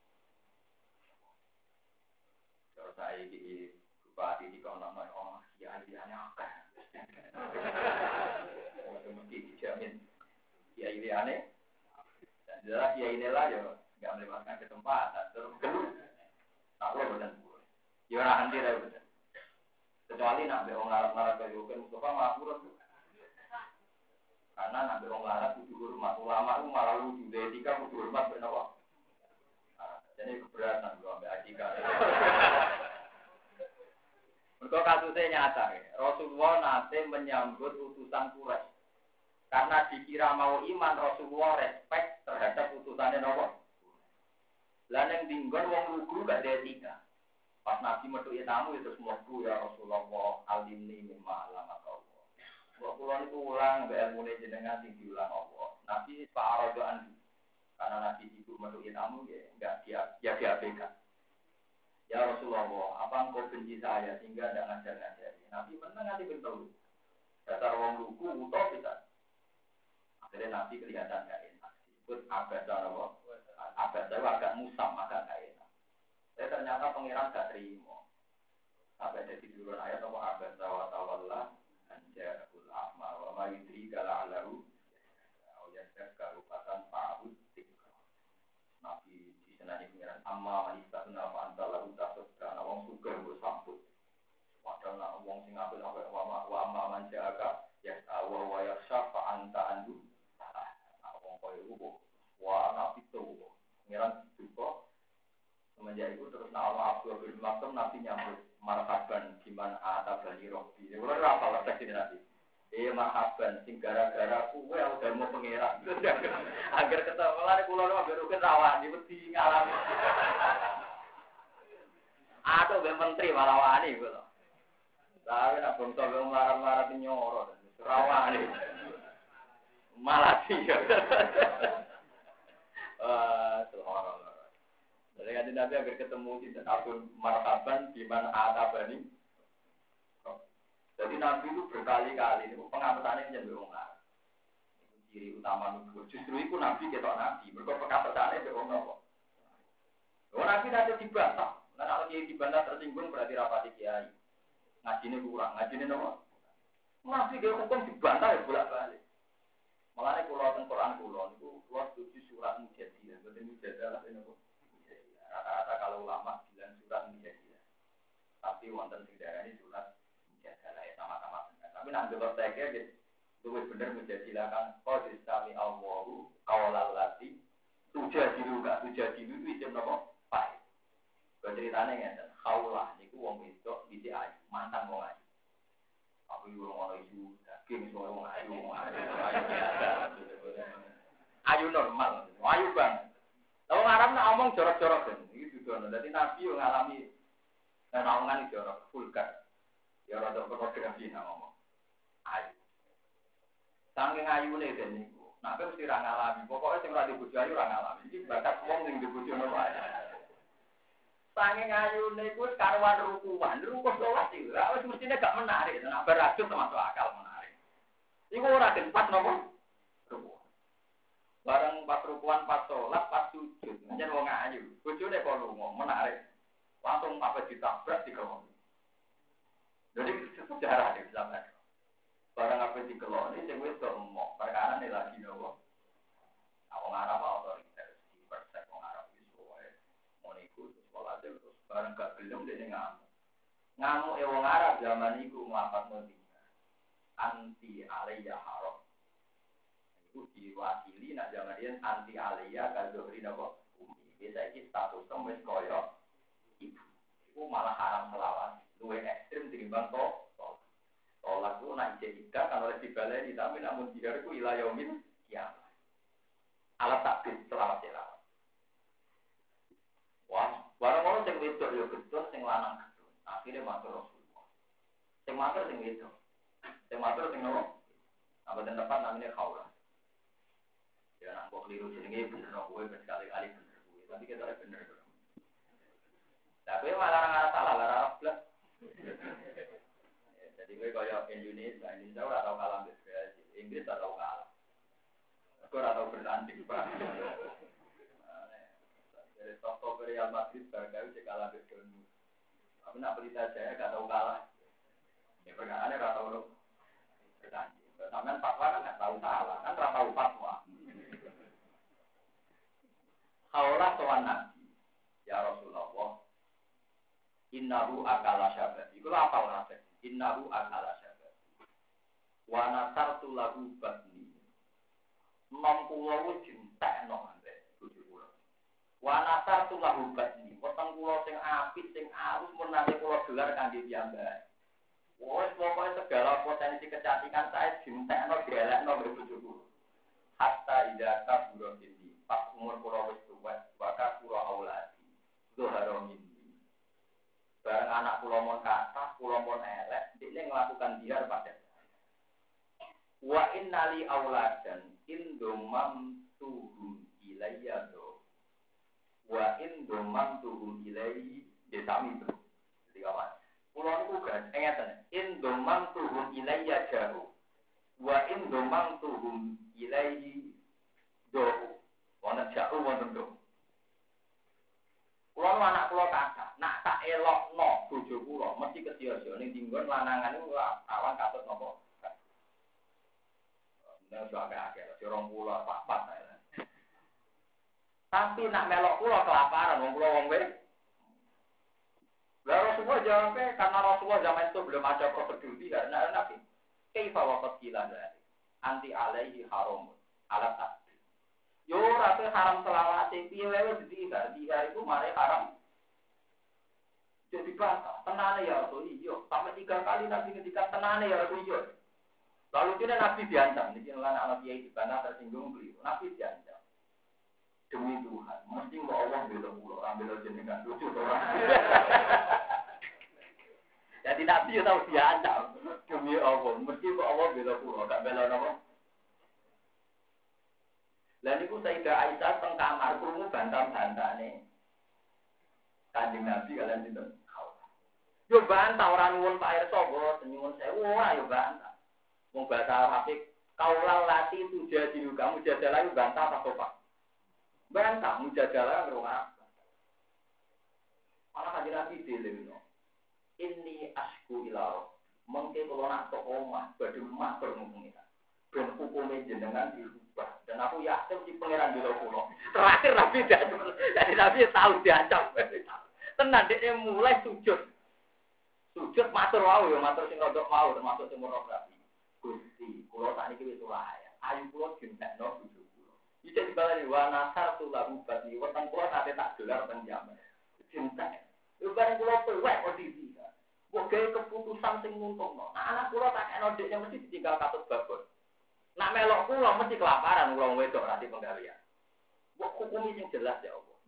Kalau saya di bupati di kawasan orang kiai-kiainya akeh. Mesti dijamin. Kiai-kiainya. Dan jelas kiai-kiainya ya nggak melewatkan kesempatan. Terus keluar. Tak boleh buatan buka. Ya orang anti lah betul. Kecuali nak beong larat dari bukan Mustafa maafur tu. Karena nak beong larat itu hormat ulama itu malah lucu etika itu hormat bernawa. Jadi keberatan gua ambil etika. Mereka kasusnya nyata. Rasulullah nanti menyambut utusan Quraisy. Karena dikira mau iman Rasulullah respect terhadap utusannya nawa. Lah neng dinggon wong lugu gak ada etika. Pas Nabi metu tamu itu semua ya Rasulullah alimni mimma alamat Allah. Kalau itu ulang ilmu jenengan sing diulang Allah. Nabi paragaan karena Nabi itu metu tamu ya enggak dia diabaikan. Ya Rasulullah, apa engkau benci saya sehingga tidak ngajar-ngajari? Nabi menang nanti bentul. Dasar wong lugu utop bisa. Akhirnya Nabi kelihatan gak enak. disebut abada apa? Abada itu agak musam, agak gak enak. Tapi ternyata pangeran gak terima. Sampai jadi turun ayat apa abada wa tawalla anja'ul a'ma wa ma yudrika la'allahu yasakka rupatan fa'ud Nabi di senani pangeran amma manista kenapa anta lalu tasuk dan wong sugih mbok sambut. Padahal nak wong sing apik-apik wa amma manja'aka ya wa yasfa anta andu. Wong koyo iku wa nabi to. Pangeran duka semenjak itu terus nama Abdul bin Maktum Nabi nyambut marhaban gimana atabani robi. Kalau apa lah teks ini nanti? Marhaban sing gara-gara kuwe udah mau pangeran. Agar ketemu lari pulau agar rugen rawan di ngalami. Atau be menteri malah wani gitu. Tapi nak bangsa be marah-marah nyoro rawan iki. Malah sih. Subhanallah. Jadi kan Nabi agar ketemu di Abdul marhaban di mana atabani. Jadi Nabi itu berkali-kali itu pengapetannya jadi orang Arab. Itu ciri utama nubuat. Justru itu Nabi ketok Nabi. Mereka pengapetannya jadi orang apa? Nabi nanti dibantah. Nah kalau kiai dibantah tersinggung berarti rapati kiai. Ngajinya kurang. Ngajinya apa? Nabi dia hukum dibantah ya bolak-balik. Makanya kalau tentang Quran itu keluar 7 surat mujadilah. Berarti mujadilah ini apa? Rata-rata kalau ulama bilang surat mujadilah. Tapi wonten sejarah ini surat mujadilah ya sama-sama. Tapi nanti kalau saya kira itu benar mujadilah kan. Qad istami Allahu qawlal lati tujadilu itu isim apa? Baik. Ceritanya ngeten, khaulah niku wong wedok dhisik ayu, mantan wong ayu. Aku yo ngono iku daging soal wong ayu. Ayu normal, ayu banget. Wong Arab nak omong jorok-jorok kan. Iki dudono. Dadi Nabi yo ngalami omongan iki jorok, vulgar. Ya rada pornografi nak ngomong. Ayu. Saking ayune den niku. Nek mesti ra ngalami. Pokoke sing ora dibojo ayu ora ngalami. Iki bakat wong sing dibojono wae. Saking ayune iku karuan rukuan. Rukuh salat iki. Lah wis mestine gak menarik. Nek berajut termasuk akal menarik. Iku ora pas napa? Rukuh. Bareng pas rukuan, pas sholat, pas sujud. Njen wong ayu. Bojone kok lunga, menarik. Langsung apa ditabrak dikeloni. Jadi sejarah di zaman. Bareng apa dikeloni sing wis kok emok. Perkara ne lagi nopo. Wong Arab otoriter di persek wong Arab iso wae. Moniku sholat terus bareng gak gelem dene ngamuk. Ngamuk wong Arab zaman iku nglapat Madinah. Anti alaiya haram. Itu diwakili nak zaman dia anti aliyah kadohri nabo umi. Biasa ini status wis koyo ibu. Itu malah haram selawat. Luwe ekstrim dirimbang tolak itu nak ijazah kan oleh dibaleni tapi namun jihar itu ila yaumin kiamat. Alat takbir selawat. Wah, barang-barang sing wedok yo gedhe sing lanang gedhe. Akhire matur Rasulullah. Sing matur sing wedok. Sing matur sing nopo? Apa tempat namanya khaulah. Ya nak kok keliru jenenge bener kowe berkali-kali bener kowe. Tapi kita bener. Tapi malah ora salah, ora blas. Jadi kowe kaya Indonesia ora tau kalah mbek Brazil, Inggris ora tau kalah. Aku ora tau bertanding, Pak. Dari top Real Madrid barangkali cek kalah mbek Dortmund. Tapi nak Pelita Jaya gak tau kalah. Ya perkaraane ora tau bertanding. Sampeyan fatwa kan gak tau salah, kan ora tau fatwa. Kaulah sowan Nabi, ya Rasulullah, innahu akala syabat. Iku apa nase? Innahu akala syabat. Wa nasartu lahu batni. Mampuwa wis jentekno ambek bojo kula. Wa nasartu lahu batni. Weteng kula sing apik, sing alus mun nate kula gelar kangge piyambak. Wes pokoke segala potensi kecantikan saya jentekno dielekno mbek bojo kula. Hatta ida kabura ini. Pas umur kula wis bakal kula auladi zuhara minni bareng anak kula mon kathah kula mon elek dekne nglakukan dihar pada wa innali auladan indomam tuhum ilayya do wa indomam tuhum ilayhi desami do jadi kawan kula niku kan ngeten indomam tuhum ilayya jaru wa indomam tuhum ilayhi do wonten to. Kulo anak kulo kathah, nak tak elokno bojo kulo mesti kesia-sia ning dinggon lanangan niku awan katut napa. Nek agak-agak 20 papat ae. Tapi nak melok kulo kelaparan wong kulo wong wis. Lah Rasulullah jawabnya karena Rasulullah zaman itu belum ada prosedur tidak Nabi. Kaifa waqad qila anti alaihi haram ala tasbih. Yo rate haram selawase piye wae dihar itu mare haram. Jadi bantah, tenane ya Rasul iyo. Sampai 3 kali Nabi ngendikan tenane ya Rasul iyo. Lalu itu Nabi diancam, niki lan anak kiai dibantah tersinggung beliau. Nabi diancam. Demi Tuhan, mesti mbok Allah bela kula, ambil jenengan lucu to. Jadi Nabi yo tau diancam. Demi Allah, mesti mbok Allah bela kula, gak bela napa. Lah niku Sayyidah Aisyah teng kamar krungu bantah-bantahane. Kanjeng Nabi kalian sinten? Yo bantah ora nuwun Pak Irsa kok nyuwun sewu ora yo bantah. Wong bahasa Arab kaulal lati tujadilu kamu jadalah yo bantah apa Pak? Bantah mujadalah karo apa? Ana kanjeng Nabi dilingno. Inni asku ila mengke kula nak tok omah badhe matur ngene. Ben hukume jenengan dirubah dan aku yakin si pangeran dhewe kula. Terakhir Nabi jadi Nabi tahu diancam. Tenan dhekne mulai sujud. Sujud matur wau ya matur sing rodok mau termasuk sing monografi. Gusti, kula sakniki wis waya. Ayu kula dintekno bojo kula. Iki dibalani wa nasar tulahu bati weteng kula nate tak dolar teng jaman. Cinta. Yo bareng kula tuwek posisi. Kok gawe keputusan sing nguntungno. Nah, anak kula tak kena dhekne mesti ditinggal katut babon. Nak melok kula mesti kelaparan kula wedok ra dipenggawean. Kok hukumi sing jelas ya Allah.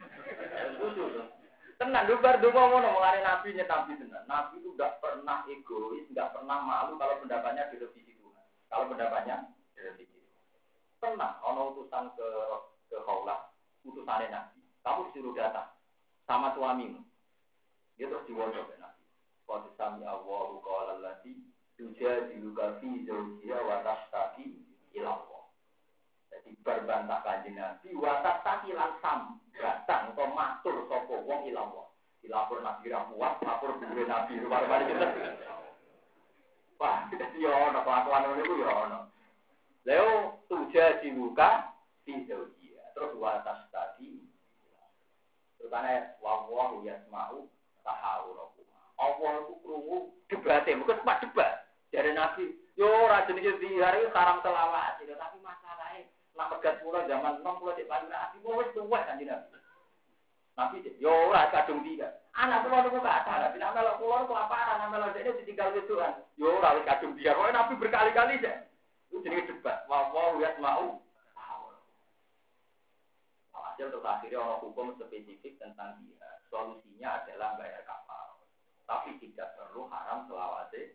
Tenan lho bar donga ngono mulane Nabi nyetapi tenan. Nabi itu enggak pernah egois, enggak pernah malu kalau pendapatnya direvisi Tuhan. Kalau pendapatnya direvisi. Pernah ana utusan ke Khawlah, utusane Nabi. Kamu disuruh datang sama suamimu. Dia terus diwondo ke Nabi. Qad sami Allahu qala allati tujadiluka fi zawjiha wa tashtaki ila Allah. Jadi berbantah kanjeng Nabi wa tashtaki langsam datang atau matur sapa wong ila Allah. Dilapor Nabi ra puas, lapor duwe Nabi luar-luar gitu. Wah, jadi yo ono kelakuan niku yo ono. Leo tujadiluka fi zawjiha terus wa tashtaki. Terus wa yasma'u tahawurakum. Allah itu krungu debate, mungkin cuma debat. Dari Nabi, yo ora jenenge hari haram selawat, tapi masalahnya nak pegat kula zaman 6 kula dik paling Nabi wis tuwek kan Nabi. Nabi yo ora kadung dia. Anak kula niku gak ada, nek melok kula kelaparan, melok dekne ditinggal wedoan. Yo ora wis kadung dia. Kok Nabi berkali-kali aja. Itu jenenge debat. Wa yasma'u. Hasil untuk akhirnya orang hukum spesifik tentang dia. Solusinya adalah bayar kapal. Tapi tidak perlu haram selawase.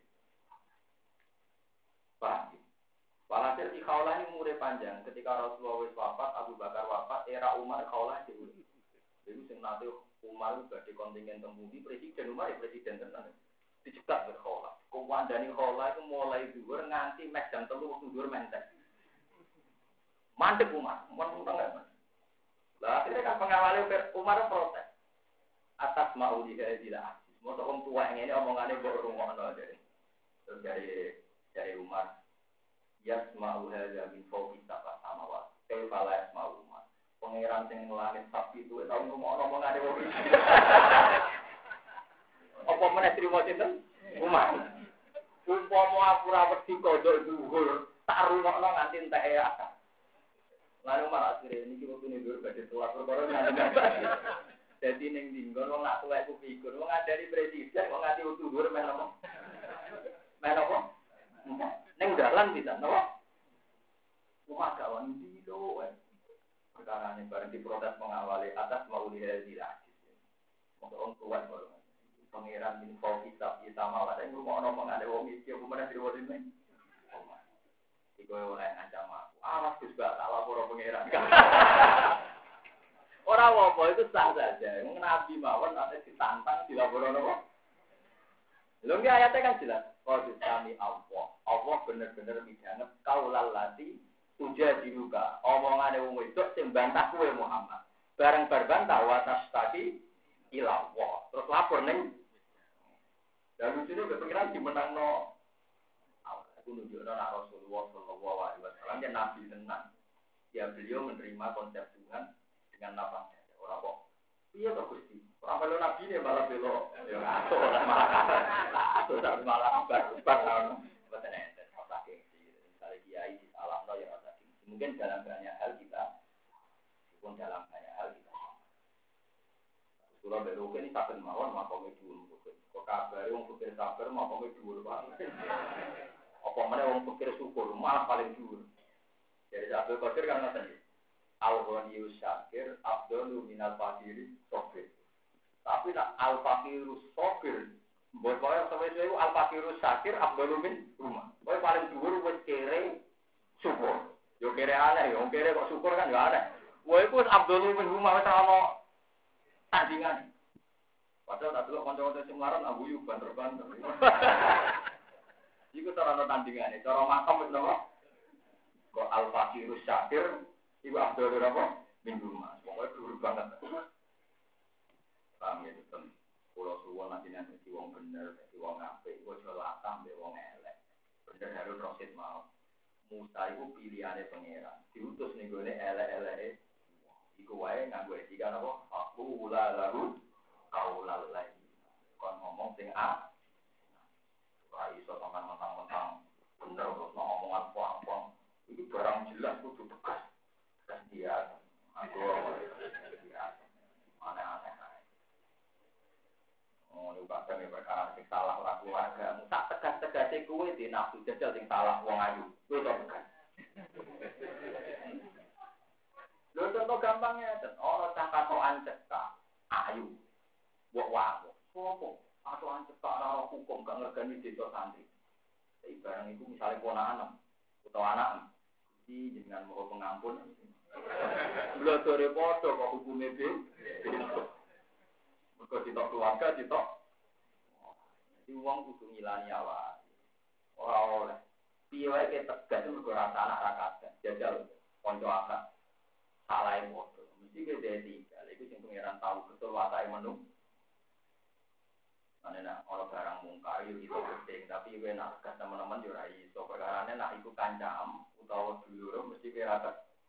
Paham? Walhasil di Khawlah ini umurnya panjang. Ketika Rasulullah wafat, Abu Bakar wafat, era Umar Khawlah diurus. Jadi nanti Umar juga di kontingen temudi, Presiden Umar ya Presiden tenan. Dicegat ke Khawlah. Komandani Khawlah itu mulai dhuwur nganti mek jam 3 waktu dhuwur mentek. Mantep Umar, menang. Lah akhirnya kan pengawal Umar protes. Atas mau dihadilah. Mau orang tua yang ini omongannya baru rumah dari. Terus dari Umar. Yasma'u hadza min fawqi sab'a samawat. Kaifa la yasma'u Umar. Pangeran sing langit sapi itu tau ngomong-ngomongane wong iki. Apa meneh trimo sinten? Umar. Umpama aku ra wedi kodok dhuwur, tak rungokno nganti entek akeh. Lalu Umar akhirnya ini kita punya dulu badai tulah perkara nanti. Jadi neng dinggon wong nak tulah iku pikir wong ngajari presiden wong ngati utuh dhuwur men apa? Men apa? Neng dalan bisa, napa? Umar kawan dilo wae. Perkara ini bareng diprotes pengawali atas mau dihadilah. Untuk orang tua baru. Pangeran bin Fawqi sama wae ngomong ngene wong iki apa meneh diwodine. Iku oleh ngancam aku. Awas Gus gak tak lapor pangeran. Ora apa itu sah saja. Nabi mawon ate ditantang dilapor napa? Lho nggih ayatnya kan jelas. Qad sami Allah. Allah bener-bener midanget kaulal lati Uja diluka, omongane wong wedok sing bantah kowe Muhammad. Bareng bantah watas tadi ilawah. Terus lapor ning. Dan lucune kepikiran dimenangno. Aku nunjukno nak Rasulullah sallallahu alaihi wasallam dia nabi tenan. Ya beliau menerima konsep Tuhan dengan nafasnya. Ora kok. Iya to Gusti. Ora perlu nabi ne malah belo. Ya ora malah malah bar. Betul enten. Misalnya kiai disalahno ya mungkin dalam banyak hal kita, meskipun dalam banyak hal kita. Kalau berukin ini sabar mawon, makomnya dulu. Kok kabar yang pikir sabar, makomnya dulu banget. Apa mana yang pikir syukur, malah paling dulu. Jadi sabar pikir kan macam ni. Al-Ghaniyu Syakir, Abdul Minal Fakiri, Sokir. Tapi nak Al-Fakiru Sokir, buat orang sampai Al-Fakiru Syakir, Abdul Min rumah. Buat paling dulu buat kere syukur. Yo kere aneh, yo kere kok syukur kan yo aneh. Wah iku Abdul bin Umar wis ana tandingan. Padahal tak delok kanca-kanca sing laran Abu Yub banter-banter. Iku cara ana tandingane, cara makam wis napa? Kok Al-Fakirus Syakir iku Abdul bin Umar. Pokoke dhuwur banget. Paham ya, ten. Kula suwun nantinan dadi wong bener, dadi wong apik, aja latah mbek wong elek. Bener harus rosid mau. Musa itu pilihannya pangeran. Diutus nih gue elek-elek. Iku wae nganggo etika napa? Aku lalu kau lalai. Kon ngomong sing a. Ora iso sampean mentang-mentang bener terus ngomongan poang-poang. Iki barang jelas kudu tegas. Tegas dia. Aku aneh-aneh. Oh, lu kadang ya perkara sing salah ora keluarga. Tak tegas-tegase kowe di nafsu jajal sing salah wong ayu. Kowe kok tegas. Lho contoh gampangnya, ana cah katokan cekak ayu. Mbok wae. Sopo? Katokan cekak ora hukum gak ngergani desa santri. Barang itu misalnya ponakan utawa anak. Iki jenengan mau pengampun. Blodore padha kok hukume beda. Mergo ditok keluarga ditok. Jadi wong kudu ngilani awak. Ora oleh. Piye wae tegas mergo rasa anak ra kabeh. Jajal kanca akak. Salah padha. Mesti ge dadi. Iku sing pengeran tahu betul watake menung. Ana ora barang mungkar yo itu penting, tapi kowe nak tegas teman-teman yo ora iso. Perkarane nak iku kancam utawa dulur mesti kowe rata.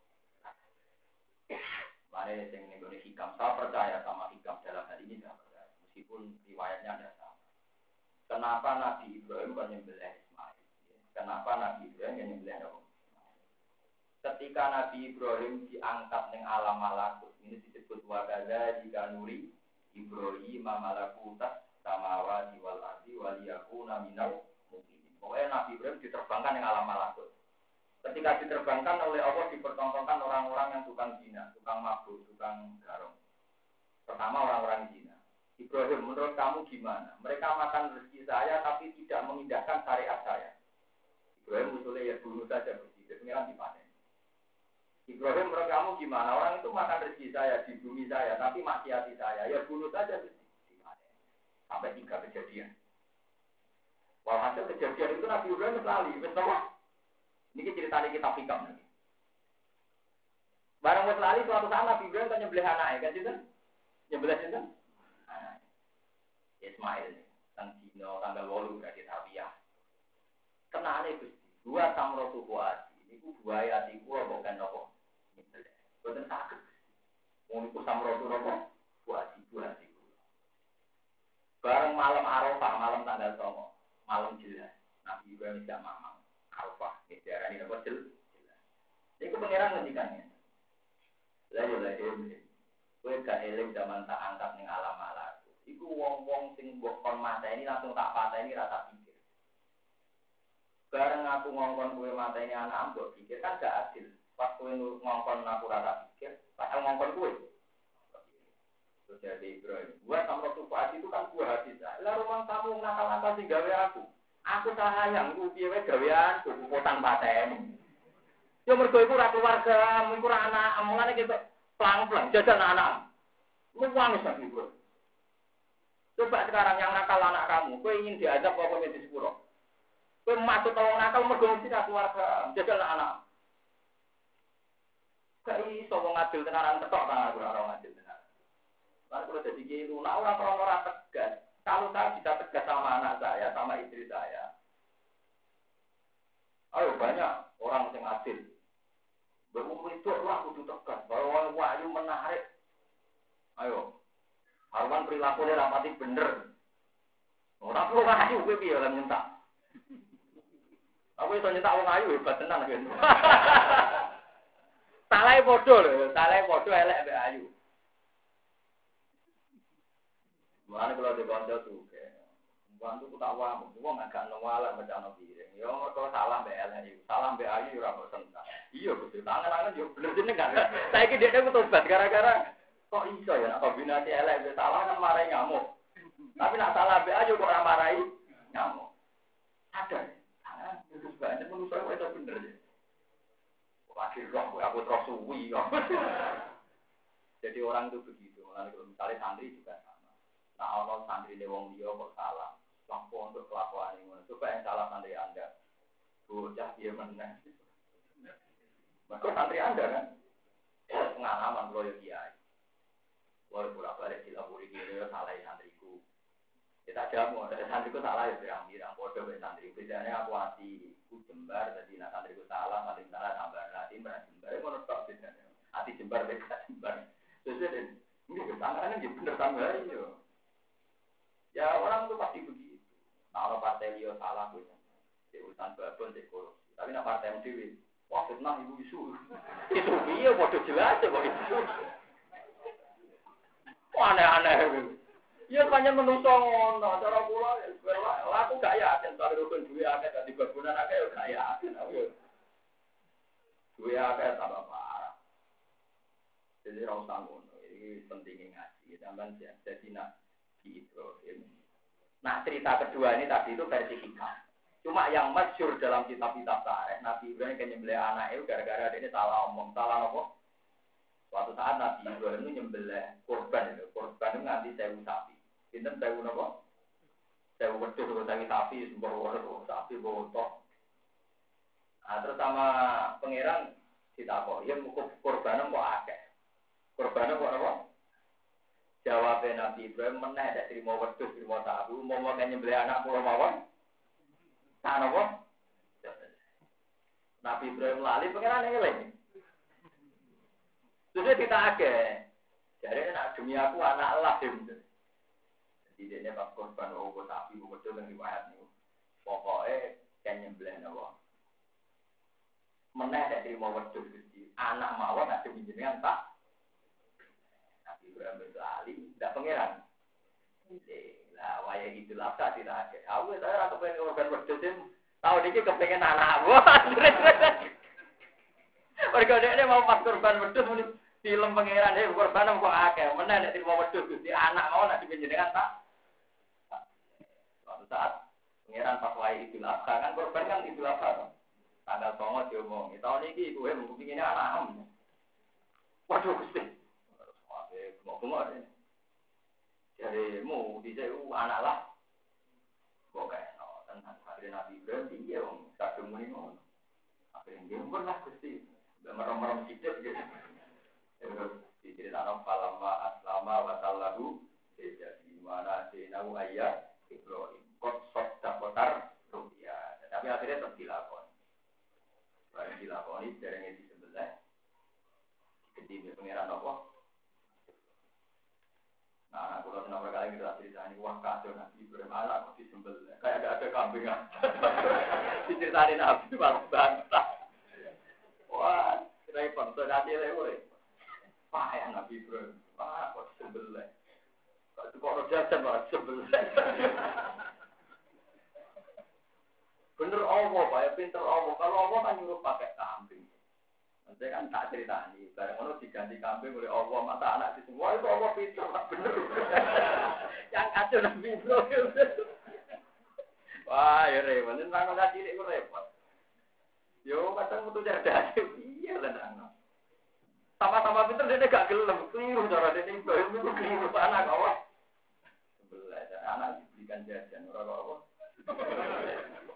Mare sing ning gone hikam, saya percaya sama hikam dalam hal ini saya percaya. Meskipun riwayatnya ada sama. Kenapa Nabi Ibrahim kan nyembelih Ismail? Kenapa Nabi Ibrahim yang nyembelih Ismail? Ketika Nabi Ibrahim diangkat ning alam malakut, ini disebut wagada jika nuri Ibrahim malakutas samawati wal ardi wal yakuna minal mukminin. Pokoknya Nabi Ibrahim diterbangkan ning alam malakut. Ketika diterbangkan oleh Allah dipertontonkan orang-orang yang tukang zina, tukang mabuk, tukang garong. Pertama orang-orang zina. Ibrahim, menurut kamu gimana? Mereka makan rezeki saya tapi tidak mengindahkan syariat saya. Ibrahim usulnya ya bunuh saja begitu, pengiran dipanen. Ibrahim, menurut kamu gimana? Orang itu makan rezeki saya di bumi saya tapi maksiati saya, ya bunuh saja begitu, dipanen. Sampai 3 kejadian. Walhasil kejadian itu Nabi Ibrahim selalu, betul. Ini ceritanya kita hikam lagi. Barang wis lali suatu saat Nabi Ibrahim kan nyembelih anake kan itu? Nyembelih sinten? Ismail. Tang dino tanggal 8 berarti Tarbiyah. Kenane Gusti, dua samrotu kuati. Niku buaya atiku bukan apa? Nyembelih. Boten saged. Wong niku samrotu apa? Kuati buati. Bareng malam Arafah, malam tanggal 9, malam jelas. Nabi Ibrahim tidak mamang. Arafah, bicara ini apa jelas. Itu pengiran ngendikannya. Lah kowe gak eling zaman tak angkat ning alam malaku. Iku wong-wong sing mbok kon mateni langsung tak pateni ra tak pikir. Bareng aku ngongkon kowe mateni anak mbok pikir kan gak adil. Pas kowe ngongkon aku ra tak pikir, pas ngongkon kowe. Terus jadi Ibrahim, buat samro tufaat itu kan buah hati saya. Lah rumah kamu nakal-nakal sing gawe aku. Aku sayang ku piye wae gaweanku potang pateni. Yo mergo iku ora keluarga, iku ora anak, omongane ketok plang-plang jajan anak. Luwang sak iku. Coba sekarang yang nakal anak kamu, kowe ingin diajak apa di sepuro? Kowe maksud tolong nakal mergo mesti keluarga, jajan anak. Gak iso wong adil tenanan ketok tangan aku ora adil tenan. Lan kalau jadi kiai lunak ora tegas. Kalau saya bisa tegas sama anak saya, sama istri saya. Ayo banyak orang yang adil. Berumur itu aku kudu tegas. Bahwa wahyu menarik. Ayo. Harwan perilakunya rapati bener. Ora perlu wahyu kowe piye lan nyentak. Aku iso nyentak wong ayu hebat tenan kan. Salahe padha elek mbek ayu. Mulane kalau di kanca suke. Bantu ku tak wae, wong agak nolak macam piring. Yo mergo salah mbek elek, salah mbek ayu ora kok sentak. Iya betul, tangan-tangan yo bener jeneng kan. Saiki dhekne ku tobat gara-gara kok iso ya nek kombinasi elek mbek salah kan marai ngamuk. Tapi nak salah mbek ayu kok ora marai ngamuk. Ada. Tangan itu banget manusia kok itu bener ya. Akhir roh, aku terus suwi kok. Jadi orang itu begitu. Misalnya santri juga sama. Nah, Allah santri le wong liya kok salah. Lampu untuk kelakuan ini. Coba yang salah santri Anda. Bocah dia menang. Maka santri Anda kan pengalaman kalau ya kiai. Kalau bolak-balik dilapori dia salah santriku. Kita jawab, santriku salah ya pirang-pirang. Bodoh santri. Bedanya aku hati. Jembar, jadi nak santri ku salah, santri salah tambah hati jembar, mau nonton bedanya. Hati jembar, beda jembar. Terus jadi, ini tangan kan bener tambah itu. Ya orang itu pasti begitu. Nah kalau partai dia salah, di urusan babon, di korupsi. Tapi nak partai MDW, wah fitnah ibu isu. Itu dia bodoh jelas ya kok isu. Aneh-aneh. Ya banyak menungso ngono, cara kula aku gak yakin soal rukun duwe akeh dadi babunan akeh yo gak yakin aku. Duwe akeh tambah parah. Jadi ra usah ngono, iki pentingnya ngaji, sampean jadi nabi Ibrahim. Nah, cerita kedua ini tadi itu versi hikam. Cuma yang masyhur dalam kitab-kitab tarikh, Nabi Ibrahim kan nyembelih anaknya gara-gara dia ini salah omong, salah apa? Suatu saat Nabi Ibrahim itu nyembelih korban itu nganti 1000 sapi. Pinten 1000 napa? 1000 wedhus karo sapi, sumber sapi botok. Nah, terus sama pangeran ditakoki, ya korban kok akeh. Korban kok apa? Jawabnya Nabi Ibrahim meneh dak trimo wedhus, trimo sapi, umpama nyembelih anak kula mawon. Ana apa? Nabi Ibrahim lali pangeran eling. Terus kita agak, jadi nak demi aku anak Allah deh. Jadi dia pas korban obo sapi, obo betul yang riwayat nih. Pokoknya kan nyembelih nawa. Mana ada terima wedus gede, anak mawon ada minjengan tak. Nabi Ibrahim berlali, tidak pangeran. Lah, waya itu lah tak tidak ada. Aku saya kepengen korban wedus ini, tahu dikit kepengen anak wah. Mereka dia mau pas korban wedus film pangeran dia korban kok akeh. Mana ada terima wedus gede, anak mawon ada minjengan tak. Suatu saat pangeran pas wae Idul Adha kan korban kan Idul Adha. Tanggal 9 diomong, tahun ini gue mau kepinginnya anak am. Waduh Gusti. Waduh, bengok-bengok ini. Jadi mau diseu anak lah. Kok kayak no, tentang akhirnya Nabi Ibrahim dia wong kadung muni ngono. Akhirnya dia pernah Gusti. Merem-merem sidik gitu. Terus diceritakan falamma aslama wa sallahu jadi mana sinau ayat Ibrahim. Kok sodak kotar rupiah. Tapi akhirnya tetap dilakoni. Barang dilakoni, jarangnya disembelih. Kedini pengeran apa? Nah, kalau kenapa kalian kita ceritain, wah kacau Nabi Ibrahim anak kok disembelih. Kayak ada kambing. Diceritain Nabi malah bantah. Wah, repot. Nanti lewat. Payah Nabi Ibrahim. Wah, kok disembelih. Kok orang jajan malah disembelih. Bener Allah, Pak, ya pinter Allah. Kalau Allah kan nyuruh pakai kambing. Nanti kan tak cerita nih, bareng ono diganti kambing oleh Allah, mata anak di semua itu Allah pinter, Pak, bener. Yang kacau Nabi Ibrahim. Wah, ya repot, ini nang ngaji ini repot. Yo, kadang butuh cerdas, iya lah nang. Sama-sama pinter dia gak gelem, keliru cara dia Ibrahim itu keliru anak Allah. Sebelah, anak diberikan jajan, orang Allah.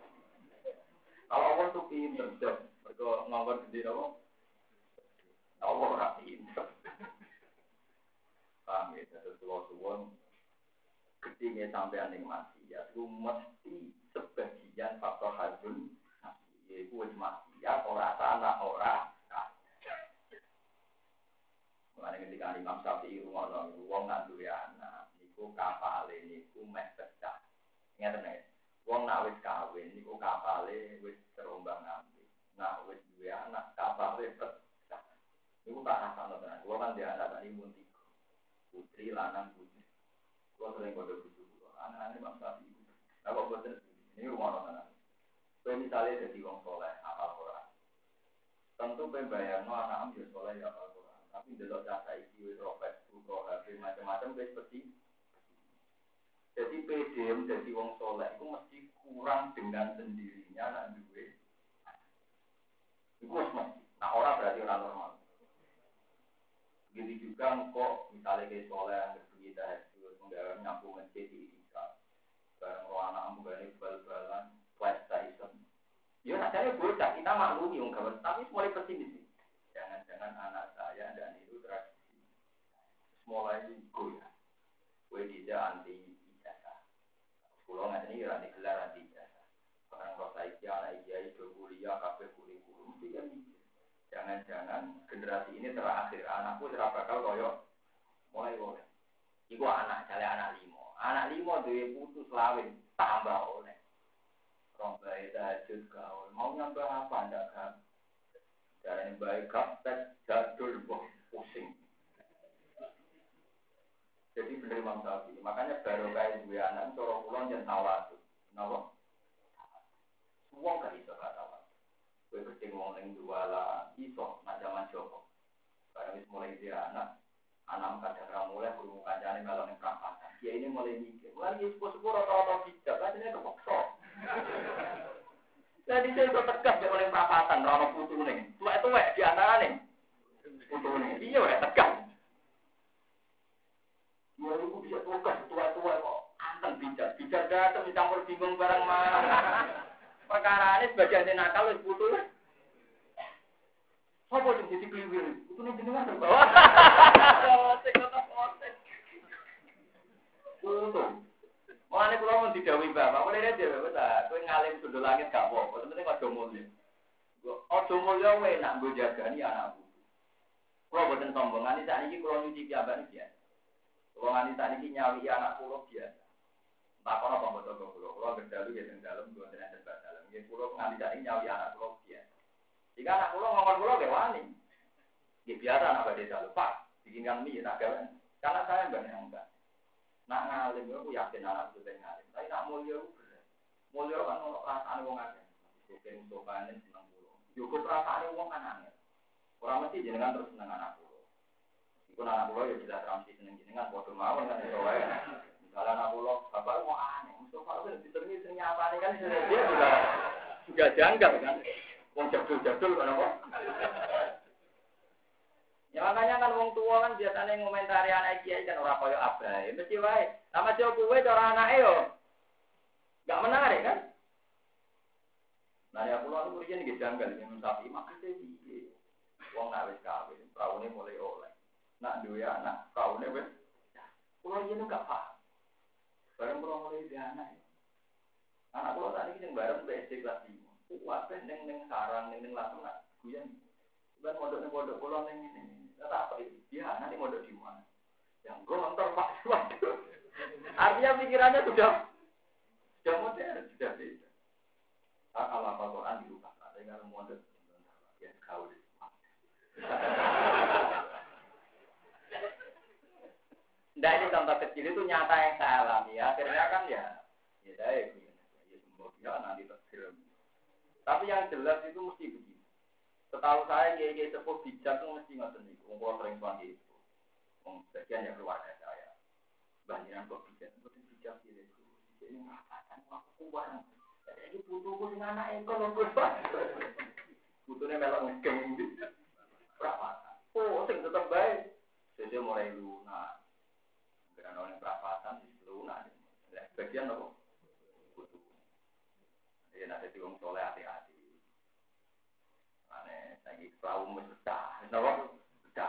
Kalau Allah tuh pinter, mereka nganggur gede apa? Allah ora pinter. Paham ya, terus suwon ketika sampean ning maksiat itu mesti sebagian faktor hajun yaitu wis maksiat ora tanah ora. Mulane ketika Imam Syafi'i ngono wong nak duwe anak niku kapale niku meh pecah. Ngeten ya. Wong nak wis kawin niku kapale wis terombang-ambing. Nah wis duwe anak kapale pecah. Niku tak rasakno tenan. Kulo kan dia anak tadi mun tiga. Putri lanang putri. Kulo sering kode bujuk kulo. Anak-anak Imam Syafi'i. Lah kok boten ini rumono tenan. Kowe misale dadi wong saleh hafal Quran. Tentu kowe bayangno anakmu yo saleh ya hafal Quran. Tapi delok data iki wis robek, buka HP macam-macam wis pasti. Jadi PDM jadi wong soleh itu mesti kurang dengan sendirinya nak duwe. Itu mesti. Nah orang berarti orang normal. Begitu juga kok misalnya kayak soleh yang berbunyi tahajud, menggawe nyapu masjid di Istiqlal, bareng roh anak ambugan bal-balan, PlayStation. Ya rasanya bocah kita maklumi wong gawe, tapi mulai pesimis. Jangan-jangan anak saya dan itu tradisi. Mulai goyah. Kowe tidak anti kulo ngene iki ora digelar anti jasa. Orang kok saiki anak kiai do kuliah kabeh kurikulum mesti kan mikir. Jangan-jangan generasi ini terakhir anakku ora bakal koyo mulai oleh. Iku anak jale anak 5. Anak 5 duwe putu selawin tambah oleh. Rombae tahajud gaul. Mau nyambah apa ndak kan? Jarane bae kapten jadul pusing. Jadi bener Imam Syafi'i. Makanya baru kayak dua anak cara kula yen tawadu. Napa? Wong gak iso tawadu. Kowe kucing wong ning duala iso macam Joko. Barang wis mulai dia anak kadang ra mulai guru kancane melok ning prampasan. Dia ini mulai mikir. Mulai sepuh-sepuh rata-rata bijak, ajene kepeksa. Jadi saya kok tegas nek oleh prampasan ra ono putune. Tuwek-tuwek di antarane. Putune. Iya ora tegas. Ya itu bisa tugas tua-tua kok anteng bijak datang dicampur bingung barang mana perkara ini sebagian nakal wis putus apa sing dadi kliwir putune jenengan to sing kotak-kotak untung mulane kula mun didhawuhi bapak mulane dhewe ta kowe ngalim sundul langit gak apa-apa penting aja mulya aja mulya wae nak nggo jagani anakku kula boten sombong nganti sakniki kula nyuci piyambak iki ya. Kalau wanita ini nyawi anak pulau biasa, tak kono apa betul pulau berdalu ya dalam dua tenan dan dalam. Jadi pulau wanita ini nyawi anak pulau biasa. Jika anak pulau ngomong pulau lewani, ya biasa anak badai lupa, bikinkan mie tak gawan. Karena saya banyak enggak. Nak ngalim aku yakin anak itu ngalim. Tapi nak mulia kan ono perasaan wong akeh. Mungkin sopane seneng pulau. Cukup perasaan wong kan aneh. Orang mesti jenengan terus seneng anak pulau. Iku anak kula ya jelas ramsi seneng jenengan padha mawon kan iso wae. Misalnya anak kula bapak mau aneh, Mustafa itu ditengi sing nyapane kan dia juga janggal kan. Wong jadul-jadul kan apa? Ya makanya kan wong tua kan biasanya ngomentari anak kiai kan ora koyo abahe, mesti wae. Sama jauh kowe cara anake yo enggak menarik kan? Nah ya kula niku riyen nggih janggal yen sapi makane piye. Wong nak wis kawin, praune mulai oleh. Nak duwe anak, kaune wis. Kulo yen gak paham. Bareng kulo mulai duwe anak. Anak kulo tadi sing bareng SD kelas 5. Kuwabe ning sarang ning lapangan guyon. Ban mondok kulo ning ngene. Ora apa iki? Dia anak ning mondok di mana? Yang gontor Pak. Waduh. Artinya pikirannya sudah modern, sudah beda. Kalau apa Quran dirubah, ada yang mondok ya gaul. Nah ini contoh kecil itu nyata yang saya alami ya. Akhirnya kan ya saya semoga nanti terkirim. Tapi yang jelas itu mesti begini. Setahu saya kiai sepuh bijak itu mesti ngoten niku. Wong sering panggil itu. Wong sebagian ya keluarga saya. Banyak kok bijak, mboten bijak iki. Ini ngatakan aku kuat. Jadi putuku sing anake kok putune melok ngegem iki. Berapa? Oh, sing tetep bae. Jadi mulai lunak. Karena orang perapatan di lunak. Sebagian apa? Putu. Jadi ada di wong soleh hati-hati. Ane, lagi perahu mesra. Kenapa?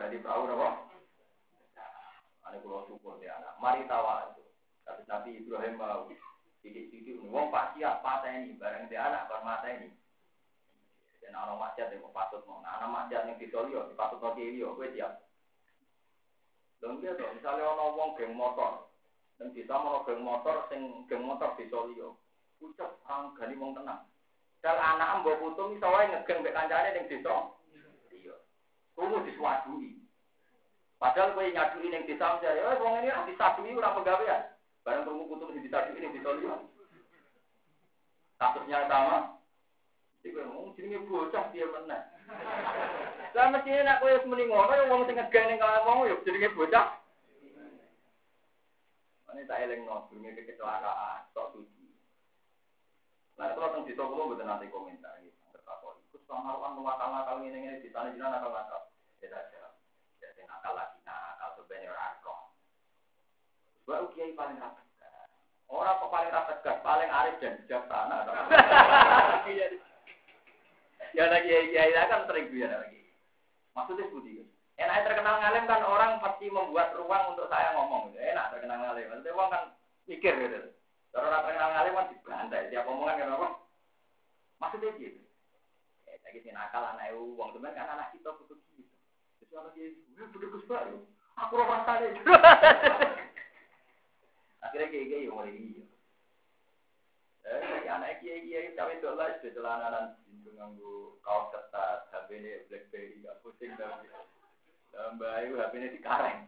jadi perahu apa? Ane kula syukur dia anak. Mari tawa itu. Tapi Nabi Ibrahim mau sidik-sidik wong Pak siap pateni bareng dia anak bar mateni. Dan ana maksiat yang patut mau. Ana maksiat ning disolio dipatut kok liyo kowe siap. Lha nggih to, misale ana wong geng motor. Dan bisa mau geng motor sing geng motor disolio. Pucuk ang gani wong tenang. Dal anak mbok putu iso wae ngegeng mek kancane ning desa. Iya. Kudu diswadui. Padahal kowe nyadui ning desa jare, wong ini ora disadui ora pegawean. Bareng krungu putu sing disadui ning desa liya. Kasusnya sama. Iki wong jenenge bocah piye meneh. Lah mesti nek kowe wis muni ngono ya wong sing ngegeng ning wong ya jenenge bocah. Ane tak elingno durunge kecelakaan, tok suci. Lah kalau teng desa kula mboten nate komentar iki. Tertakon iku samaran nakal-nakal ngene-ngene ditane jenengan nakal-nakal. Beda jawab. Ya sing nakal lagi nakal sebenarnya ora kok. Baru kiai paling rapat. Ora kok paling rapat gas, paling arif dan bijaksana. Ya lagi kiai kan sering biar lagi. Maksudnya seperti itu. Enak terkenal ngalim kan orang pasti membuat ruang untuk saya ngomong. Enak terkenal ngalim. Maksudnya orang kan mikir gitu. Kalau orang terkenal ngalim kan dibantai, tiap omongan kan apa? Maksudnya gitu. Lagi sih nakal anak uang teman kan anak kita butuh gitu. Terus anak dia, butuh baru. Aku orang tadi. Akhirnya kiai mulai gitu. Anak kiai kami dolar di celananan pintu nganggu kaos ketat, HP ini BlackBerry gak pusing tapi. Mbak Ayu HP ini dikareng.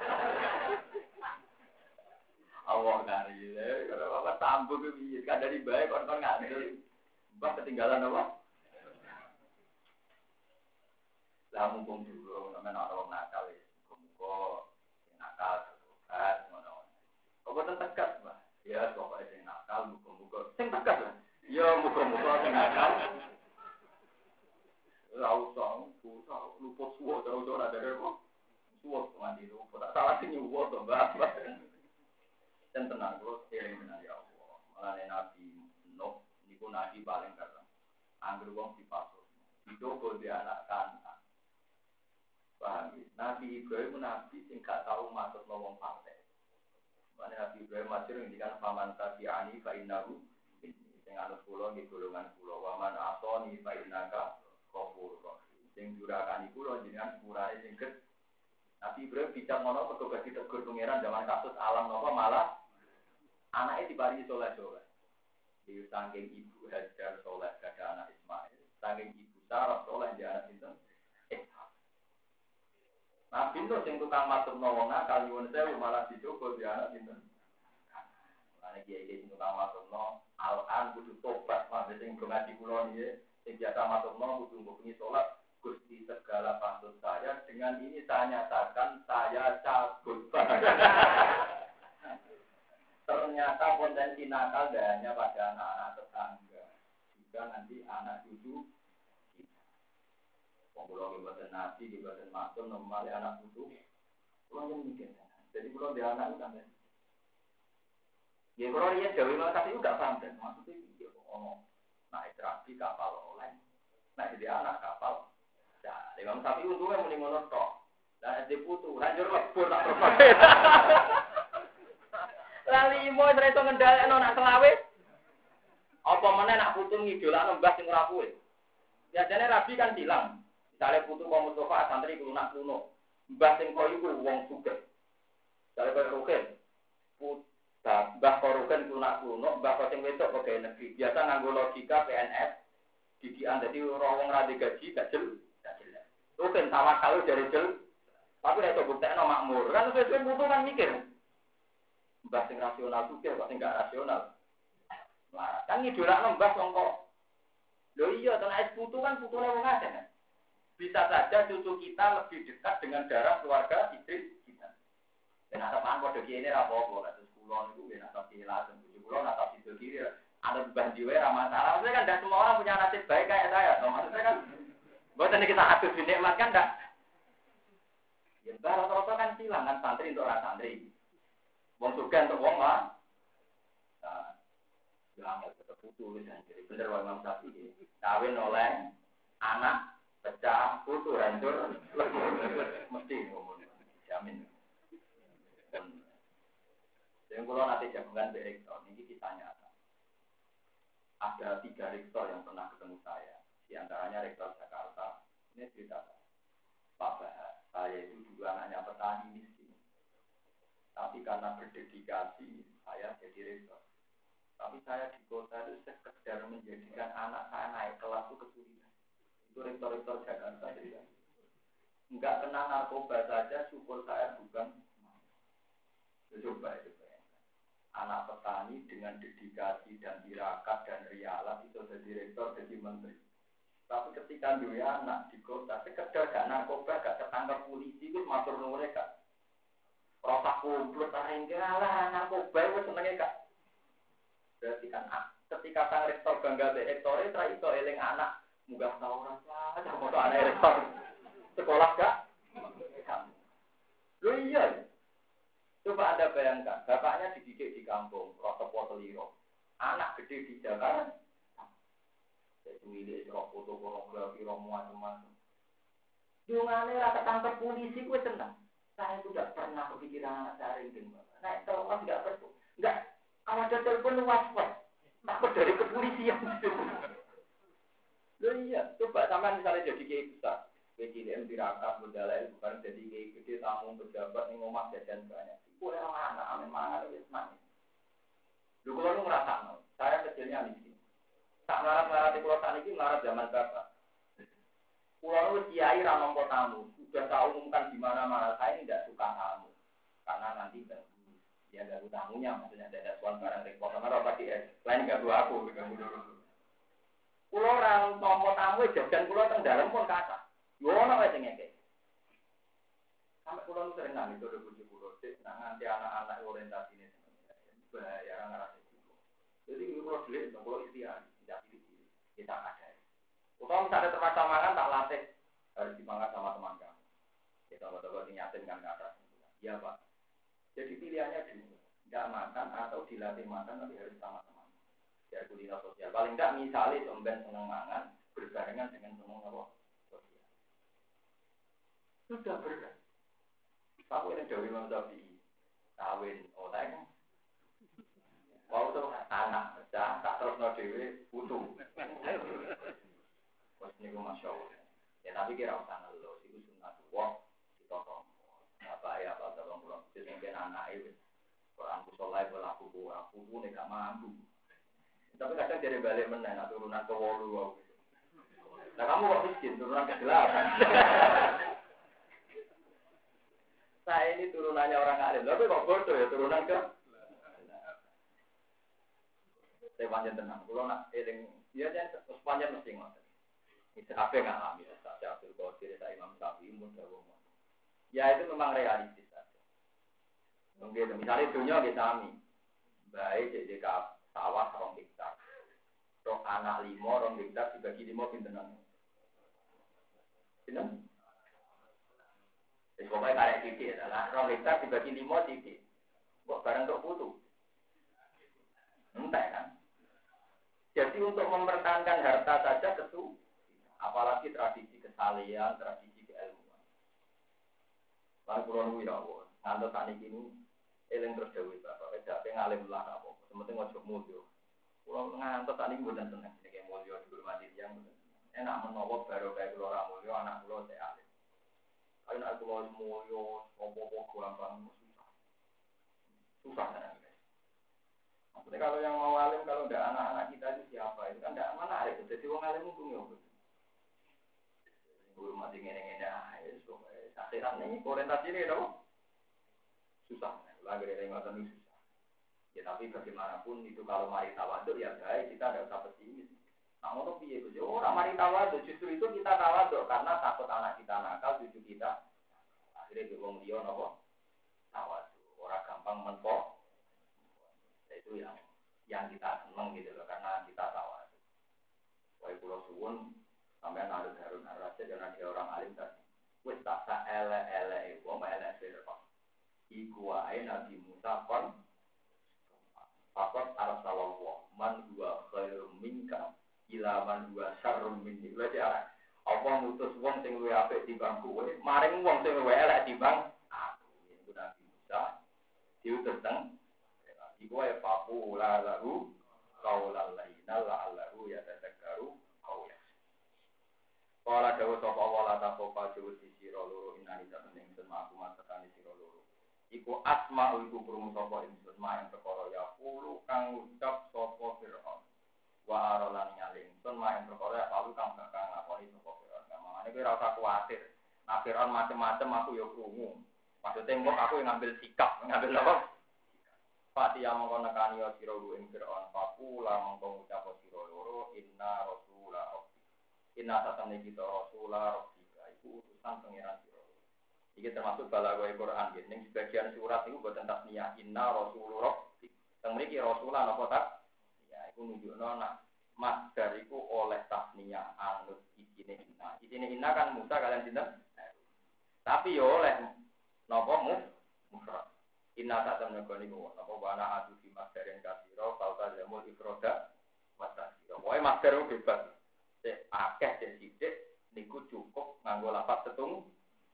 Allah kari, kalau apa tambah ke kan dari baik kon ngambil, mbak ketinggalan apa? Lah mumpung dulu, namanya orang nakal ya, mumpung nakal, mana? Kau betul tegas mbak? Ya pokoknya sing nakal, mumpung, sing tegas lah. Ya mumpung sing nakal. Lausang, luput suwo, terus ada apa? Suwo mandi luput, salah sih nyuwo tuh mbak. Dan tenang, kalau sering dengan ya Allah. Malah Nabi Nuh, niku Nabi paling karena anggur wong dipasut. Itu kode anak kanak. Paham ya? Nabi Ibrahim Nabi sing gak tahu masuk wong partai. Mana Nabi Ibrahim masih ngendikan paman tabi'ani fa innahu sing anut kula nggih golongan kula. Wa man asani fa innaka ghafurur rahim. Sing durakani kula jenengan sepurane sing ged. Nabi Ibrahim bicara ngono mergo gak ditegur pangeran zaman kasus alam napa malah anaknya diparingi soleh-soleh. Di saking ibu Hajar soleh ada anak Ismail, saking ibu Sarah soleh dia anak Sinten. Nabi Nuh sing tukang matur wong nakal nyuwun sewu malah dicoba dia anak Sinten. Mane kiai sing tukang matur al-an kudu tobat, mate sing ngaji kula niki sing biasa matur kudu bengi salat. Gusti segala pantun saya dengan ini saya nyatakan saya cabut. Ternyata potensi nakal tidak hanya pada anak-anak tetangga, juga nanti anak cucu kita. Kalau dibuatin nasi, dibuatin makan, normalnya anak cucu, pulang yang mikir. Jadi kalau dia anak itu sampai. Ya kalau dia jauh malah kasih udah sampai, maksudnya dia ngomong, naik terapi kapal oleh, naik jadi anak kapal. Nah, lima sapi untungnya mending monotok, dan dia putu, lanjut lebur tak berpakai. Lali imo wis iso ngendhalekno nak selawe. Apa meneh nak putu ngidolakno mbah sing ora kuwe. Biasane rabi kan bilang, misale putu kok Mustafa santri lunak kuno. Mbah sing kok iku wong sugih. Misale kok roken. Mbah kok roken lunak kuno, mbah kok sing wedok pegawai negeri. Biasa nganggo logika PNS. Didikan dadi ora wong ra digaji gak jelas. Roken tawakal dari jelas. Tapi nek buktekno makmur. Kan sesuai putu kan mikir. Mbah sing rasional juga, mbah sing gak rasional. Lah, kan ngidolakno mbah sangka. Lho iya, tenan es putu kan putune wong akeh. Bisa saja cucu kita lebih dekat dengan darah keluarga istri kita. Dan harapan padha kiye ra apa-apa, lah terus kula niku ben atau dilaten bojo kula atau itu kiri. Ada beban jiwa ra masalah. Maksudnya kan tidak semua orang punya nasib baik kayak saya. Maksudnya kan mboten kita atur dinikmat kan ndak. Ya rata-rata kan silang kan santri untuk orang santri. Wong suka untuk wong lah. Nah, ya angel tetap putu wis jadi bener wae Imam Syafi'i. Kawin oleh anak pecah, putus, hancur, mesti ngomong, jamin. Jadi kalau nanti jagungan dari rektor, ini kisahnya ada 3 rektor yang pernah ketemu saya, di antaranya rektor Jakarta. Ini cerita Pak Bahar, saya itu dulu anaknya petani miskin, tapi karena berdedikasi saya jadi rektor. Tapi saya di kota itu sekedar menjadikan anak saya naik kelas itu kesulitan. Itu rektor-rektor Jakarta juga. Enggak kena narkoba saja, syukur saya bukan. Coba itu bayangkan. Anak petani dengan dedikasi dan tirakat dan rialah itu jadi rektor, jadi menteri. Tapi ketika dia anak di kota, sekedar gak narkoba, gak ketangkap polisi, itu matur nuwun gak. Rasa kumpul, tarenggalah narkoba itu senengnya gak. Berarti kan ketika sang rektor bangga be rektor itu eling anak munggah tauran saja foto anak rektor sekolah gak? Loh iya. Coba Anda bayangkan, bapaknya dididik di kampung, foto-foto liro. Anak gede di Jakarta. Jadi ini foto pornografi macam-macam. Jungane ra ketangkep polisi gue senang. Saya sudah pernah kepikiran anak saya ringin. Naik telepon enggak perlu. Enggak. Kalau ada telepon waswas, takut dari kepolisian. Loh iya, coba sama misalnya jadi kiai besar, PJDM tirakat, modalnya bukan jadi kiai gede, tamu pejabat, nih ngomong jajan banyak. Itu orang anak amin mangan itu nangis. Lu kalau ngerasa, saya kecilnya miskin. Tak melarat-melarat di pulau ini melarat zaman bapak. Pulau itu kiai ramong tamu, sudah saya umumkan di mana-mana. Saya ini tidak suka tamu, karena nanti ya gak tamunya, maksudnya ada suan barang rekor sama apa di lain gak aku ganggu dulu. Pulau orang tompo tamu jajan pulau teng dalam pun kata, yo ono wae sing ngeke. Sampai pulau itu sering nangis udah puji pulau sih, nanti anak-anak orientasi ini bahaya ngerasa itu. Jadi pulau dilihat, pulau istiar, tidak pilih kita ada. Kalau misalnya terpaksa makan tak latih harus dimakan sama teman kamu. Kita coba ingatin kan kata. Iya Pak. Jadi pilihannya dulu, nggak makan atau dilatih makan tapi harus sama teman. Biar kuliner sosial. Paling nggak misalnya somben seneng mangan berbarengan dengan seneng apa sosial. Sudah berat. Aku ini dari Imam Syafi'i. Kawin orang. Waktu anak pecah tak terus no dewe butuh. Wes niku masyaallah. Ya tapi kira usah ngeluh, iku sunatullah ditoto. Apa ya apa tolong pulang. Jadi mungkin anak itu orang kusolai berlaku aku pun gak mampu. Tapi kadang jadi balik meneng, turunan ke 8. Nah kamu kok miskin, turunan ke 8. Saya ini turunannya orang alim, tapi kok bodoh ya turunan ke. Saya panjang tenang, kalau nak eling, dia jangan panjang mesti ngotot. Itu apa yang alami, saya Abdul Qadir, saya Imam Syafi'i, ya itu memang realistis saja. Mungkin misalnya dunia kita kami, baik jadi sawah 2 hektar, roh anak 5 2 hektar dibagi 5 pintenan. Pinten? Pokoknya karek titik adalah 2 hektar dibagi 5 titik. Kok barang untuk butuh? Entah kan? Jadi untuk mempertahankan harta saja apalagi tradisi kesalian, tradisi keilmuan. Lalu kurang ya Allah, ngantos tani ini, eling terus dewi bapak, tidak pengalim lah apa, sementing ngojok mulio. Kurang ngantos tani bukan seneng, ini kayak mulio dihormati yang enak menolak baru kayak keluar mulio, anak keluar saya alim. Kalau anak keluar mulio, opo-opo gampang susah kan? Maksudnya kalau yang mau alim, kalau tidak anak-anak kita itu siapa? Itu kan tidak menarik, jadi orang alim mungkin ya. Guru mati ngene-ngene ae akhirat ini orientasi ini dong susah lagi dari ngoten ini susah ya tapi bagaimanapun itu kalau mari tawaduk ya baik kita tidak usah pesimis nah ngono piye Gus ora mari tawaduk justru itu kita tawaduk karena takut anak kita nakal cucu kita akhirnya wong liya napa tawaduk ora gampang mentok itu yang kita seneng gitu loh karena kita tawaduk wae kula suwun sampai Harun Ar-Rasyid dan ada orang alim tadi. Wes tak ele wong elek Fir'aun. Iku wae Nabi Musa kon arsallallahu man huwa khairum minka ila man huwa syarrum minni. Berarti Allah ngutus wong sing luwih apik timbang kowe, maring wong sing luwih elek timbang aku. Iku Nabi Musa diutus teng iku wae papula lahu qaulal laina la'allahu yatadzakkaru aw yakhsha. Kala dawuh sapa wala takopa dawuh sira loro inani temen ingsun aku matekani sira loro. Iku asma iku krungu sapa ingsun main perkara ya pulu kang ucap sapa Firaun. Wa aralan nyaling sun main perkara palu kang bakal ngakoni sapa Firaun. Kamane kowe ora usah kuwatir. Nah Firaun macam-macam aku ya krungu. Maksudnya mbok aku yang ngambil sikap, ngambil apa? Fatia mongko nekani ya sira ing Firaun papula mongko ngucap sira loro inna rasula inna satamne kita rasula rabbika iku utusan pangeran sira. Iki termasuk balaghah Quran nggih ning sebagian surat iku boten tasniyah inna rasulur rabbik. Teng mriki rasulan apa tak? Ya iku nunjukno nak masdar iku oleh tasniyah anut isine inna. Isine inna kan Musa kalian sinten? Tapi yo oleh napa mufrad. Inna ta'tam negoni ku napa wana adu fi masdarin kasira fauta zamul ifroda wa tasira. Wae masdar bebas. Sik akeh sik sithik niku cukup nganggo lafaz setung.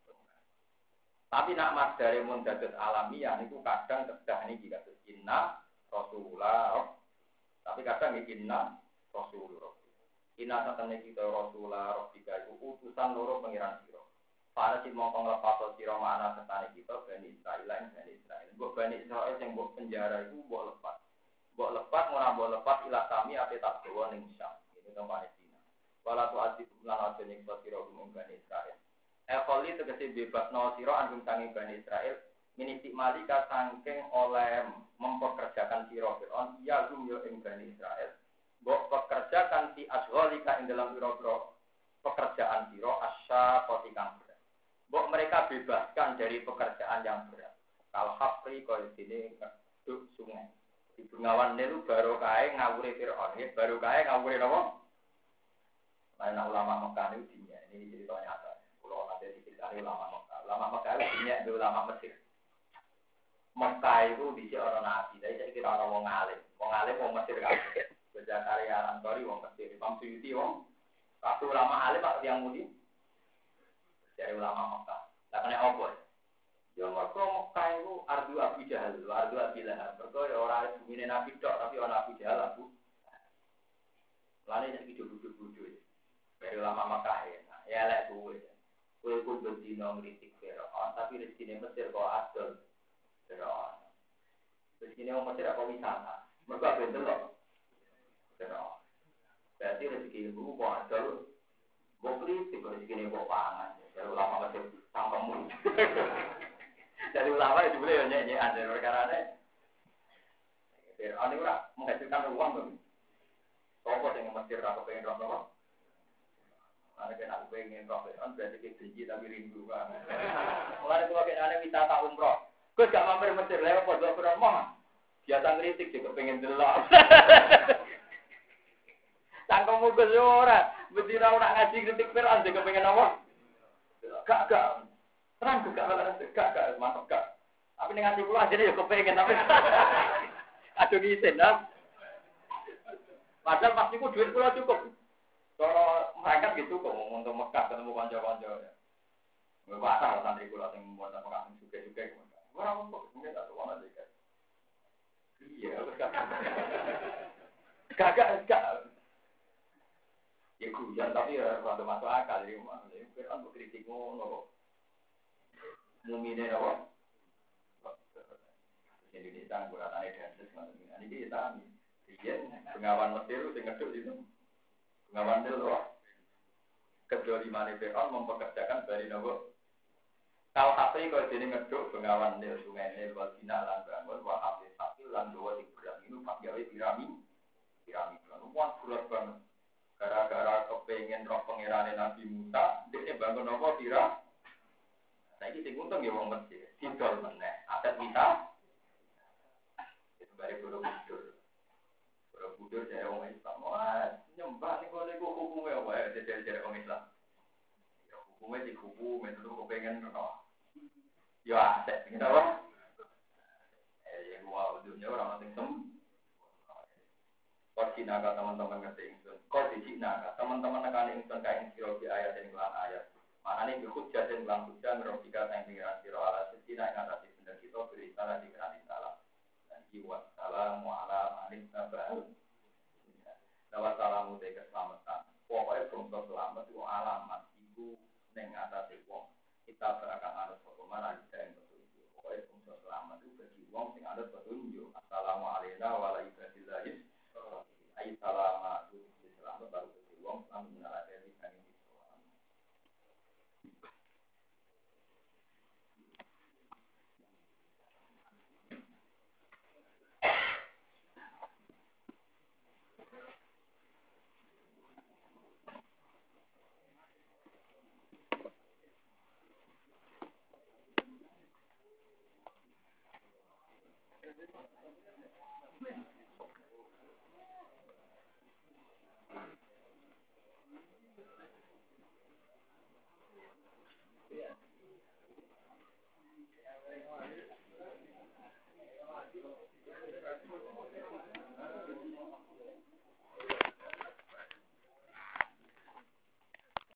Tapi nak masdare mun dados alamiah niku kadang kedah niki kados inna rasulullah. Tapi kadang iki inna rasulullah. Inna ta'tam kita rasulullah rabbika iku utusan loro pangeran sira. Para si mongkong lepas sira makna setane kita Bani Israil lan Bani Israil. Mbok Bani Israil sing mbok penjara iku mbok lepas. Mbok lepas ora mbok lepas ila kami ate tak gawa ning Syam. Ini teng Palestina. Wala tu asib lan aja ning sira ing Bani Israil. Evoli tegese bebasno sira anggung sange Bani Israil miniti malika saking oleh mempekerjakan sira Fir'aun iya gum yo ing Bani Israil. Mbok pekerjakan si asghalika ing dalam pira-pira pekerjaan sira asya kotikang. Mbok mereka bebaskan dari pekerjaan yang berat. Kal hafri kaya dene ngeduk sungai. Di Bengawan Nil baru kae ngawure Firaun, nggih baru kae ngawure napa? Lan ulama Mekah niku dinya, ini cerita nyata. Kula nate diceritani ulama Mekah. Ulama Mekah dinya be ulama Mesir. Mekah itu dhisik ana nabi, tapi saiki ora ana wong alim. Wong alim wong Mesir kabeh. Zakaria Antori wong Mesir, Imam Suyuti wong kabeh ulama alim Pak yang mudi. Dari ulama Mekah. Lah kena apa? Ya mergo Mekah iku ardu Abi Jahal, ardu Abi Lahab. Mergo ya ora bumine Nabi tok, tapi ana Abi Jahal Abu. Lane nek video-video dari ulama Mekah ya. Ya lek kuwe. Kuwe ku bendino ngritik Firaun, tapi rezekine Mesir kok adol. Firaun. Rezekine wong Mesir apa wisata. Mergo ben delok. Firaun. Berarti rezeki ibu kok adol. Kok kritik rezekine kok pangan. Dari ulama Mesir tangkemmu. Dari ulama itu boleh nyanyi-nyanyi dari perkarane. Fir'aun itu menghasilkan uang tuh. Sopo yang Mesir aku pengen roh nopo. Ana kena aku pengen roh Fir'aun berarti kita benci tapi rindu kan. Mulane kula kene wisata umroh. Gus gak mampir Mesir lha opo kok Fir'aun mah. Biasa ngritik juga pengen delok. Tangkemmu Gus ora, bedira ora ngaji kritik Fir'aun juga pengen apa? Gak. Terang gak mantap gak. Tapi ning ati kula ajene ya kepengin tapi. Aduh ngisin dah. Padahal pas niku duit kula cukup. Kalau mereka gitu kok untuk Mekah ketemu kanca-kanca ya. Nggak patah santri kula sing buat apa kasih suge-suge. Ora untuk mungkin tak tuan aja kan. Iya, gak. Ya guyon tapi ya rada masuk akal iki mah. Kan mbok kritik ngono kok. Mumine apa? Indonesia ngguratane danses ngono. Niki kita riyen Bengawan Mesir sing ngeduk itu. Bengawan Nil lho. Kedolimane Fir'aun mempekerjakan Bani Nawa. Kal hafri kok dene ngeduk Bengawan Nil sungai Nil wal bina lan bangun wa hafri sakil lan dawa sing berat niku pak gawe piramid kan berat banget. Gara-gara kepengen roh pangerane Nabi Musa, dia bangun apa kira? Saiki sing untung ya wong Mesir, didol meneh. Adat kita itu bare Borobudur. Borobudur jare wong Islam. Wah, nyembah niku hukume apa ya jare wong Islam. Ya hukume dihukum itu kepengen roh. Ya aset ngene apa? Ya wow, dunia orang sing sem. Kau Cina kata teman-teman ngerti ingsun. Kau di Nah, teman-teman nekani ingsun ka ing sira bi ayat ing lan ayat. Manane bi hujjah ing lan hujjah ngrofika sang pengiran sira ala sedina ing atase bener kita berita di kerani salah. Dan jiwa salamu ala manik tabal. Lawat salamu te keselamatan. Pokoknya bangsa selamat itu alamat iku ning atase wong. Kita berakan anut mana kita yang petunjuk. Pokoknya bangsa selamat itu bagi wong sing anut petunjuk. Assalamu alaikum wa rahmatullahi Ayat salama itu selamat baru bagi wong selamat mengalami di kami di